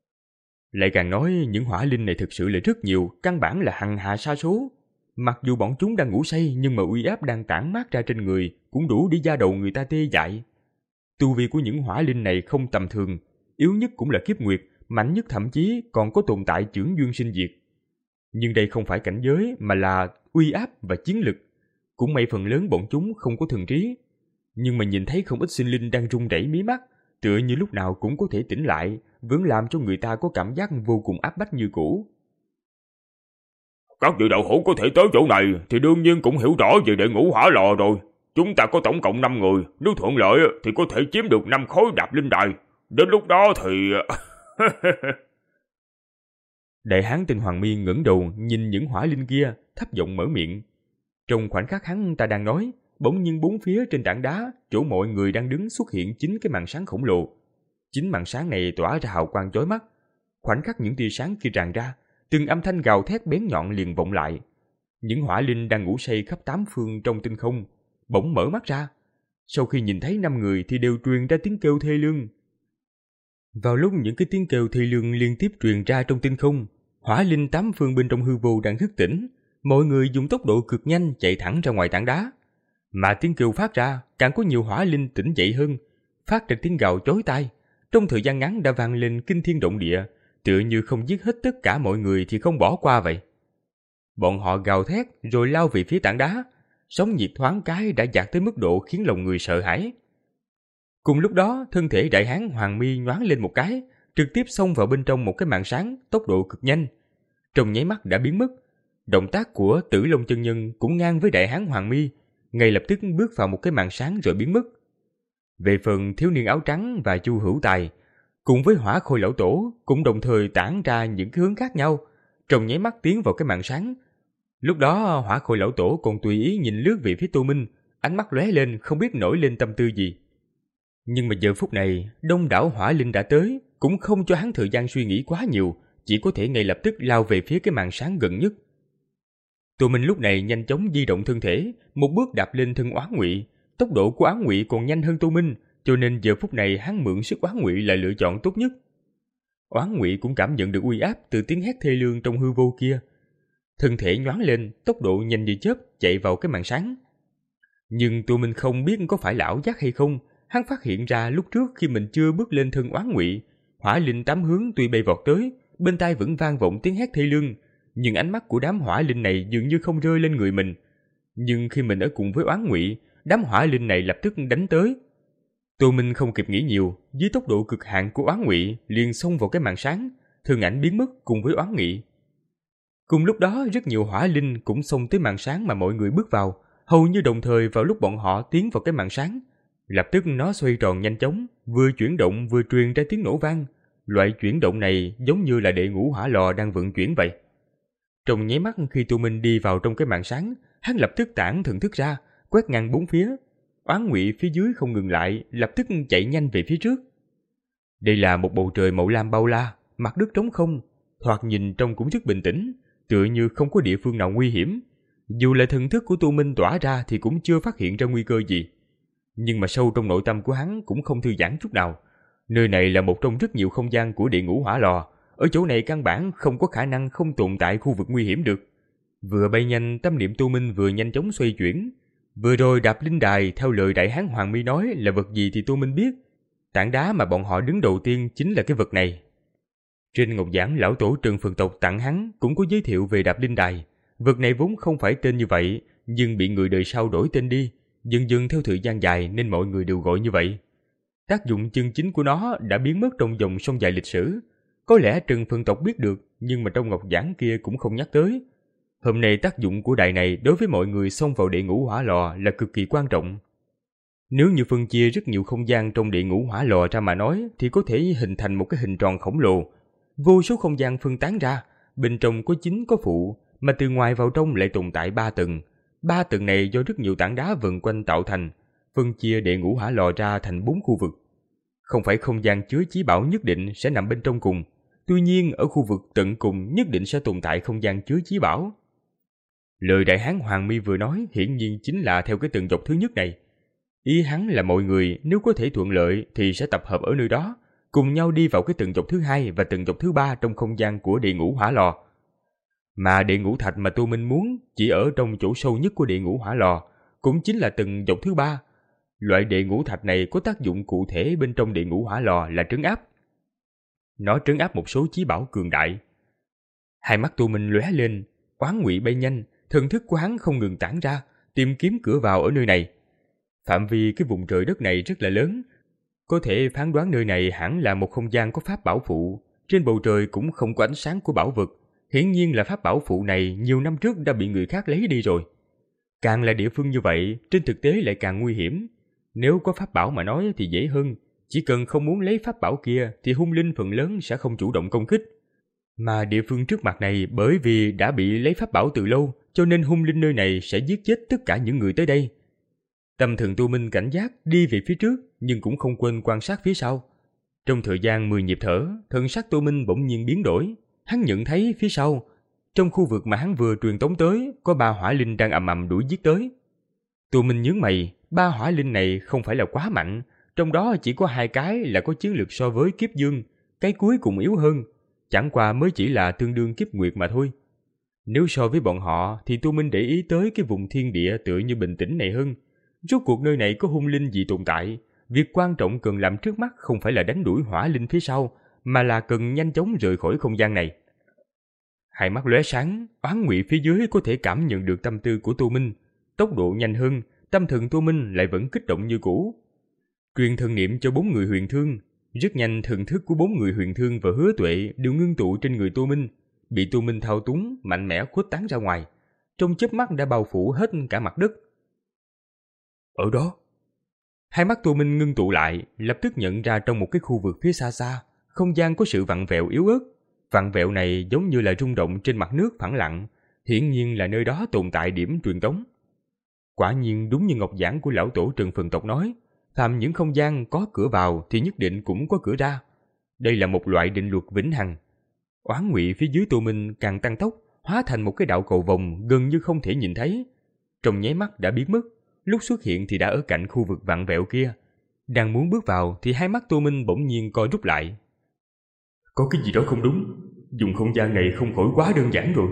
Lại càng nói những hỏa linh này thực sự là rất nhiều, căn bản là hằng hà sa số. Mặc dù bọn chúng đang ngủ say nhưng mà uy áp đang tản mát ra trên người cũng đủ để da đầu người ta tê dại. Tu vi của những hỏa linh này không tầm thường, yếu nhất cũng là kiếp nguyệt, mạnh nhất thậm chí còn có tồn tại chưởng duyên sinh diệt. Nhưng đây không phải cảnh giới mà là uy áp và chiến lực. Cũng may phần lớn bọn chúng không có thần trí. Nhưng mà nhìn thấy không ít sinh linh đang run rẩy mí mắt, tựa như lúc nào cũng có thể tỉnh lại, vẫn làm cho người ta có cảm giác vô cùng áp bách như cũ. Các vị đạo hữu có thể tới chỗ này thì đương nhiên cũng hiểu rõ về đệ ngũ hỏa lò rồi. Chúng ta có tổng cộng năm người, nếu thuận lợi thì có thể chiếm được năm khối đạp linh đài. Đến lúc đó thì... Đại hán tên Hoàng Mi ngẩng đầu nhìn những hỏa linh kia, thấp giọng mở miệng. Trong khoảnh khắc hắn ta đang nói, bỗng nhiên bốn phía trên tảng đá, chỗ mọi người đang đứng xuất hiện chín cái màn sáng khổng lồ. Chín màn sáng này tỏa ra hào quang chói mắt. Khoảnh khắc những tia sáng kia tràn ra, từng âm thanh gào thét bén nhọn liền vọng lại. Những hỏa linh đang ngủ say khắp tám phương trong tinh không, bỗng mở mắt ra. Sau khi nhìn thấy năm người thì đều truyền ra tiếng kêu thê lương. Vào lúc những cái tiếng kêu thê lương liên tiếp truyền ra trong tinh không, hỏa linh tám phương bên trong hư vô đang thức tỉnh. Mọi người dùng tốc độ cực nhanh chạy thẳng ra ngoài tảng đá. Mà tiếng kêu phát ra, càng có nhiều hỏa linh tỉnh dậy hơn, phát ra tiếng gào chói tai. Trong thời gian ngắn đã vang lên kinh thiên động địa, tựa như không giết hết tất cả mọi người thì không bỏ qua vậy. Bọn họ gào thét rồi lao về phía tảng đá, sóng nhiệt thoáng cái đã dạt tới mức độ khiến lòng người sợ hãi. Cùng lúc đó, thân thể đại hán Hoàng Mi nhoáng lên một cái, trực tiếp xông vào bên trong một cái màn sáng, tốc độ cực nhanh. Trong nháy mắt đã biến mất. Động tác của Tử Long chân nhân cũng ngang với đại hán Hoàng Mi, ngay lập tức bước vào một cái màn sáng rồi biến mất. Về phần thiếu niên áo trắng và Chu Hữu Tài, cùng với Hỏa Khôi lão tổ cũng đồng thời tản ra những cái hướng khác nhau, trong nháy mắt tiến vào cái màn sáng. Lúc đó Hỏa Khôi lão tổ còn tùy ý nhìn lướt về phía Tô Minh, ánh mắt lóe lên không biết nổi lên tâm tư gì. Nhưng mà giờ phút này, đông đảo hỏa linh đã tới, cũng không cho hắn thời gian suy nghĩ quá nhiều, chỉ có thể ngay lập tức lao về phía cái màn sáng gần nhất. Tô Minh lúc này nhanh chóng di động thân thể, một bước đạp lên thân Oán Ngụy. Tốc độ của Oán Ngụy còn nhanh hơn Tô Minh, cho nên giờ phút này hắn mượn sức Oán Ngụy là lựa chọn tốt nhất. Oán Ngụy cũng cảm nhận được uy áp từ tiếng hét thê lương trong hư vô kia. Thân thể nhoáng lên, tốc độ nhanh như chớp chạy vào cái màn sáng. Nhưng Tô Minh không biết có phải là ảo giác hay không, hắn phát hiện ra lúc trước khi mình chưa bước lên thân Oán Ngụy, hỏa linh tám hướng tuy bay vọt tới, bên tai vẫn vang vọng tiếng hét thê lương, nhưng ánh mắt của đám hỏa linh này dường như không rơi lên người mình. Nhưng khi mình ở cùng với Oán Ngụy, đám hỏa linh này lập tức đánh tới. Tô Minh không kịp nghĩ nhiều, dưới tốc độ cực hạn của Oán Ngụy liền xông vào cái màn sáng, thân ảnh biến mất cùng với Oán Ngụy. Cùng lúc đó, rất nhiều hỏa linh cũng xông tới màn sáng mà mọi người bước vào, hầu như đồng thời vào lúc bọn họ tiến vào cái màn sáng. Lập tức nó xoay tròn nhanh chóng, vừa chuyển động vừa truyền ra tiếng nổ vang. Loại chuyển động này giống như là đệ ngũ hỏa lò đang vận chuyển vậy. Trong nháy mắt khi Tô Minh đi vào trong cái màn sáng, hắn lập tức tản thần thức ra, quét ngang bốn phía. Oán Ngụy phía dưới không ngừng lại, lập tức chạy nhanh về phía trước. Đây là một bầu trời màu lam bao la, mặt đất trống không, thoạt nhìn trông cũng rất bình tĩnh, tựa như không có địa phương nào nguy hiểm. Dù là thần thức của Tô Minh tỏa ra thì cũng chưa phát hiện ra nguy cơ gì. Nhưng mà sâu trong nội tâm của hắn cũng không thư giãn chút nào. Nơi này là một trong rất nhiều không gian của địa ngũ hỏa lò, ở chỗ này căn bản không có khả năng không tồn tại khu vực nguy hiểm được. Vừa bay nhanh, tâm niệm Tô Minh vừa nhanh chóng xoay chuyển. Vừa rồi đạp linh đài theo lời đại hán Hoàng Mi nói là vật gì thì Tô Minh biết. Tảng đá mà bọn họ đứng đầu tiên chính là cái vật này. Trên ngọc giảng lão tổ Trần Phật tộc tặng hắn cũng có giới thiệu về đạp linh đài. Vật này vốn không phải tên như vậy, nhưng bị người đời sau đổi tên đi. Dần dần theo thời gian dài nên mọi người đều gọi như vậy. Tác dụng chân chính của nó đã biến mất trong dòng sông dài lịch sử. Có lẽ Trần Phật tộc biết được, nhưng mà trong ngọc giảng kia cũng không nhắc tới. Hôm nay tác dụng của đài này đối với mọi người xông vào địa ngũ hỏa lò là cực kỳ quan trọng. Nếu như phân chia rất nhiều không gian trong địa ngũ hỏa lò ra mà nói thì có thể hình thành một cái hình tròn khổng lồ. Vô số không gian phân tán ra, bên trong có chính có phụ, mà từ ngoài vào trong lại tồn tại ba tầng. Ba tầng này do rất nhiều tảng đá vần quanh tạo thành, phân chia địa ngũ hỏa lò ra thành bốn khu vực. Không phải không gian chứa chí bảo nhất định sẽ nằm bên trong cùng, tuy nhiên ở khu vực tận cùng nhất định sẽ tồn tại không gian chứa chí bảo. Lời đại hán Hoàng Mi vừa nói hiển nhiên chính là theo cái tầng dọc thứ nhất này. Ý hắn là mọi người nếu có thể thuận lợi thì sẽ tập hợp ở nơi đó, cùng nhau đi vào cái tầng dọc thứ hai và tầng dọc thứ ba trong không gian của địa ngũ hỏa lò. Mà địa ngũ thạch mà Tô Minh muốn chỉ ở trong chỗ sâu nhất của địa ngũ hỏa lò, cũng chính là tầng dọc thứ ba. Loại địa ngũ thạch này có tác dụng cụ thể bên trong địa ngũ hỏa lò là trấn áp. Nó trấn áp một số chí bảo cường đại. Hai mắt Tô Minh lóe lên, Oán Ngụy bay nhanh, thần thức của hắn không ngừng tản ra, tìm kiếm cửa vào ở nơi này. Phạm vi cái vùng trời đất này rất là lớn, có thể phán đoán nơi này hẳn là một không gian có pháp bảo phụ. Trên bầu trời cũng không có ánh sáng của bảo vật, hiển nhiên là pháp bảo phụ này nhiều năm trước đã bị người khác lấy đi rồi. Càng là địa phương như vậy, trên thực tế lại càng nguy hiểm. Nếu có pháp bảo mà nói thì dễ hơn, chỉ cần không muốn lấy pháp bảo kia thì hung linh phần lớn sẽ không chủ động công kích. Mà địa phương trước mặt này bởi vì đã bị lấy pháp bảo từ lâu, cho nên hung linh nơi này sẽ giết chết tất cả những người tới đây. Tâm thần Tô Minh cảnh giác đi về phía trước, nhưng cũng không quên quan sát phía sau. Trong thời gian mười nhịp thở, thần sắc Tô Minh bỗng nhiên biến đổi. Hắn nhận thấy phía sau, trong khu vực mà hắn vừa truyền tống tới, có ba hỏa linh đang ầm ầm đuổi giết tới. Tô Minh nhướng mày, ba hỏa linh này không phải là quá mạnh, trong đó chỉ có hai cái là có chiến lược so với Kiếp Dương, cái cuối cùng yếu hơn, chẳng qua mới chỉ là tương đương Kiếp Nguyệt mà thôi. Nếu so với bọn họ thì Tô Minh để ý tới cái vùng thiên địa tựa như bình tĩnh này hơn. Rốt cuộc nơi này có hung linh gì tồn tại, việc quan trọng cần làm trước mắt không phải là đánh đuổi hỏa linh phía sau, mà là cần nhanh chóng rời khỏi không gian này. Hai mắt lóe sáng, Oán Ngụy phía dưới có thể cảm nhận được tâm tư của Tô Minh. Tốc độ nhanh hơn, tâm thần Tô Minh lại vẫn kích động như cũ. Truyền thần niệm cho bốn người huyền thương. Rất nhanh thần thức của bốn người huyền thương và Hứa Tuệ đều ngưng tụ trên người Tô Minh, bị Tô Minh thao túng mạnh mẽ khuếch tán ra ngoài, trong chớp mắt đã bao phủ hết cả mặt đất. Ở đó, hai mắt Tô Minh ngưng tụ lại, lập tức nhận ra trong một cái khu vực phía xa xa, không gian có sự vặn vẹo yếu ớt. Vặn vẹo này giống như là rung động trên mặt nước phẳng lặng, hiển nhiên là nơi đó tồn tại điểm truyền tống. Quả nhiên đúng như ngọc giảng của lão tổ Trần Phần tộc nói, phàm những không gian có cửa vào thì nhất định cũng có cửa ra. Đây là một loại định luật vĩnh hằng. Oán Ngụy phía dưới Tô Minh càng tăng tốc, hóa thành một cái đạo cầu vồng gần như không thể nhìn thấy. Trong nháy mắt đã biến mất, lúc xuất hiện thì đã ở cạnh khu vực vặn vẹo kia. Đang muốn bước vào thì hai mắt Tô Minh bỗng nhiên co rút lại. Có cái gì đó không đúng, dùng không gian này không khỏi quá đơn giản rồi.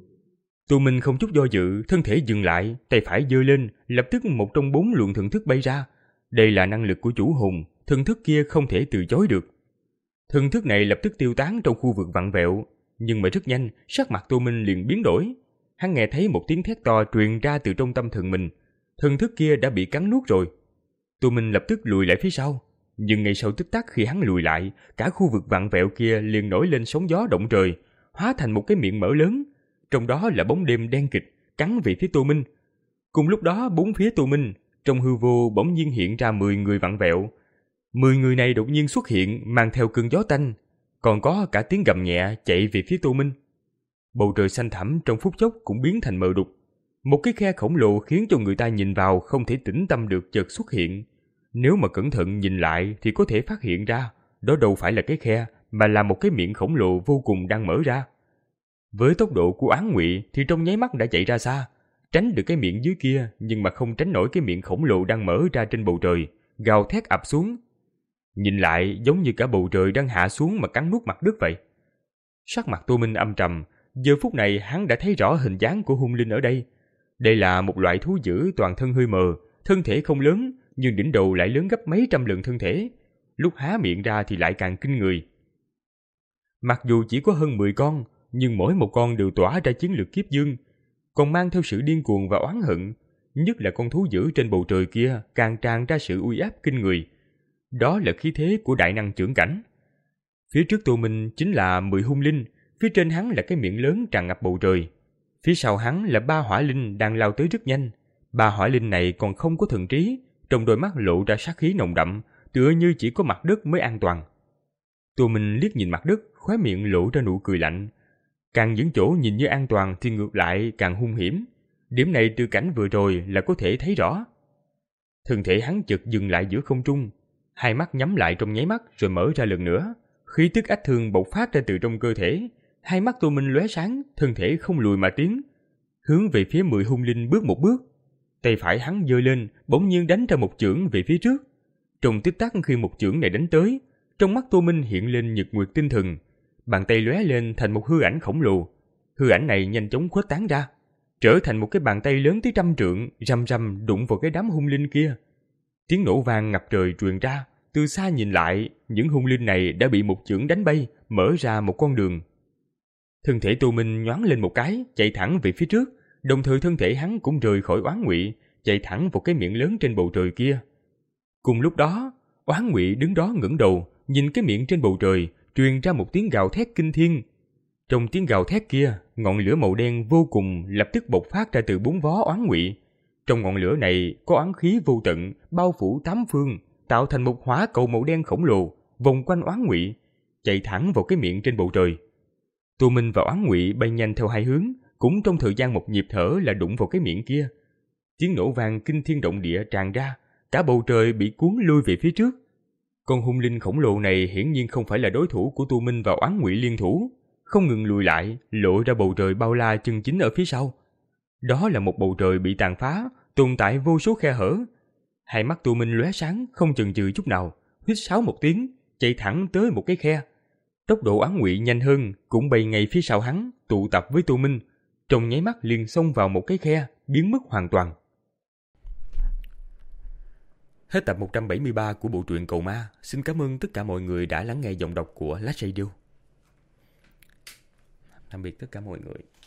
Tô Minh không chút do dự, thân thể dừng lại, tay phải giơ lên, lập tức một trong bốn luồng thần thức bay ra. Đây là năng lực của chủ hồn, thần thức kia không thể từ chối được. Thần thức này lập tức tiêu tán trong khu vực vặn vẹo, nhưng mà rất nhanh, sắc mặt Tô Minh liền biến đổi. Hắn nghe thấy một tiếng thét to truyền ra từ trong tâm thần mình. Thần thức kia đã bị cắn nuốt rồi. Tô Minh lập tức lùi lại phía sau, nhưng ngay sau tích tắc khi hắn lùi lại, cả khu vực vặn vẹo kia liền nổi lên sóng gió động trời, hóa thành một cái miệng mở lớn, trong đó là bóng đêm đen kịch cắn về phía Tô Minh. Cùng lúc đó bốn phía Tô Minh, trong hư vô bỗng nhiên hiện ra mười người vặn vẹo. Mười người này đột nhiên xuất hiện mang theo cơn gió tanh, còn có cả tiếng gầm nhẹ chạy về phía Tô Minh. Bầu trời xanh thẳm trong phút chốc cũng biến thành mờ đục. Một cái khe khổng lồ khiến cho người ta nhìn vào không thể tĩnh tâm được chợt xuất hiện. Nếu mà cẩn thận nhìn lại thì có thể phát hiện ra, đó đâu phải là cái khe, mà là một cái miệng khổng lồ vô cùng đang mở ra. Với tốc độ của Oán Ngụy thì trong nháy mắt đã chạy ra xa, tránh được cái miệng dưới kia, nhưng mà không tránh nổi cái miệng khổng lồ đang mở ra trên bầu trời, gào thét ập xuống. Nhìn lại giống như cả bầu trời đang hạ xuống mà cắn nuốt mặt đất vậy. Sắc mặt Tô Minh âm trầm, giờ phút này hắn đã thấy rõ hình dáng của hung linh ở đây. Đây là một loại thú dữ toàn thân hơi mờ, thân thể không lớn, nhưng đỉnh đầu lại lớn gấp mấy trăm lần thân thể. Lúc há miệng ra thì lại càng kinh người. Mặc dù chỉ có hơn mười con, nhưng mỗi một con đều tỏa ra chiến lược Kiếp Dương, còn mang theo sự điên cuồng và oán hận. Nhất là con thú dữ trên bầu trời kia càng tràn ra sự uy áp kinh người. Đó là khí thế của đại năng chưởng cảnh. Phía trước Tô Minh chính là mười hung linh, phía trên hắn là cái miệng lớn tràn ngập bầu trời. Phía sau hắn là ba hỏa linh đang lao tới rất nhanh. Ba hỏa linh này còn không có thần trí, trong đôi mắt lộ ra sát khí nồng đậm, tựa như chỉ có mặt đất mới an toàn. Tô Minh liếc nhìn mặt đất, khóe miệng lộ ra nụ cười lạnh. Càng những chỗ nhìn như an toàn thì ngược lại càng hung hiểm. Điểm này từ cảnh vừa rồi là có thể thấy rõ. Thân thể hắn chợt dừng lại giữa không trung, hai mắt nhắm lại trong nháy mắt rồi mở ra lần nữa. Khí tức ách thương bộc phát ra từ trong cơ thể. Hai mắt Tô Minh lóe sáng, thân thể không lùi mà tiến, hướng về phía mười hung linh bước một bước. Tay phải hắn giơ lên, bỗng nhiên đánh ra một chưởng về phía trước. Trong tích tắc khi một chưởng này đánh tới, trong mắt Tô Minh hiện lên nhật nguyệt tinh thần, bàn tay lóe lên thành một hư ảnh khổng lồ. Hư ảnh này nhanh chóng khuếch tán ra, trở thành một cái bàn tay lớn tới trăm trượng, răm răm đụng vào cái đám hung linh kia. Tiếng nổ vang ngập trời truyền ra. Từ xa nhìn lại, những hung linh này đã bị một chưởng đánh bay, mở ra một con đường. Thân thể Tô Minh nhoáng lên một cái, chạy thẳng về phía trước, đồng thời thân thể hắn cũng rời khỏi Oán Ngụy, chạy thẳng vào cái miệng lớn trên bầu trời kia. Cùng lúc đó, Oán Ngụy đứng đó ngẩng đầu, nhìn cái miệng trên bầu trời, truyền ra một tiếng gào thét kinh thiên. Trong tiếng gào thét kia, ngọn lửa màu đen vô cùng lập tức bộc phát ra từ bốn vó Oán Ngụy. Trong ngọn lửa này có oán khí vô tận, bao phủ tám phương, tạo thành một hỏa cầu màu đen khổng lồ, vòng quanh Oán Ngụy, chạy thẳng vào cái miệng trên bầu trời. Tô Minh và Oán Ngụy bay nhanh theo hai hướng, cũng trong thời gian một nhịp thở là đụng vào cái miệng kia. Tiếng nổ vang kinh thiên động địa tràn ra, cả bầu trời bị cuốn lui về phía trước. Con hung linh khổng lồ này hiển nhiên không phải là đối thủ của Tô Minh và Oán Ngụy liên thủ, không ngừng lùi lại, lộ ra bầu trời bao la chân chính ở phía sau. Đó là một bầu trời bị tàn phá, tồn tại vô số khe hở. Hai mắt Tô Minh lóe sáng, không chần chừ chút nào, huýt sáo một tiếng, chạy thẳng tới một cái khe. Tốc độ Oán Ngụy nhanh hơn, cũng bay ngay phía sau hắn, tụ tập với Tô Minh, trong nháy mắt liền xông vào một cái khe, biến mất hoàn toàn. Hết tập một trăm bảy mươi ba của bộ truyện Cầu Ma. Xin cảm ơn tất cả mọi người đã lắng nghe giọng đọc của Last Radio. Tạm biệt tất cả mọi người.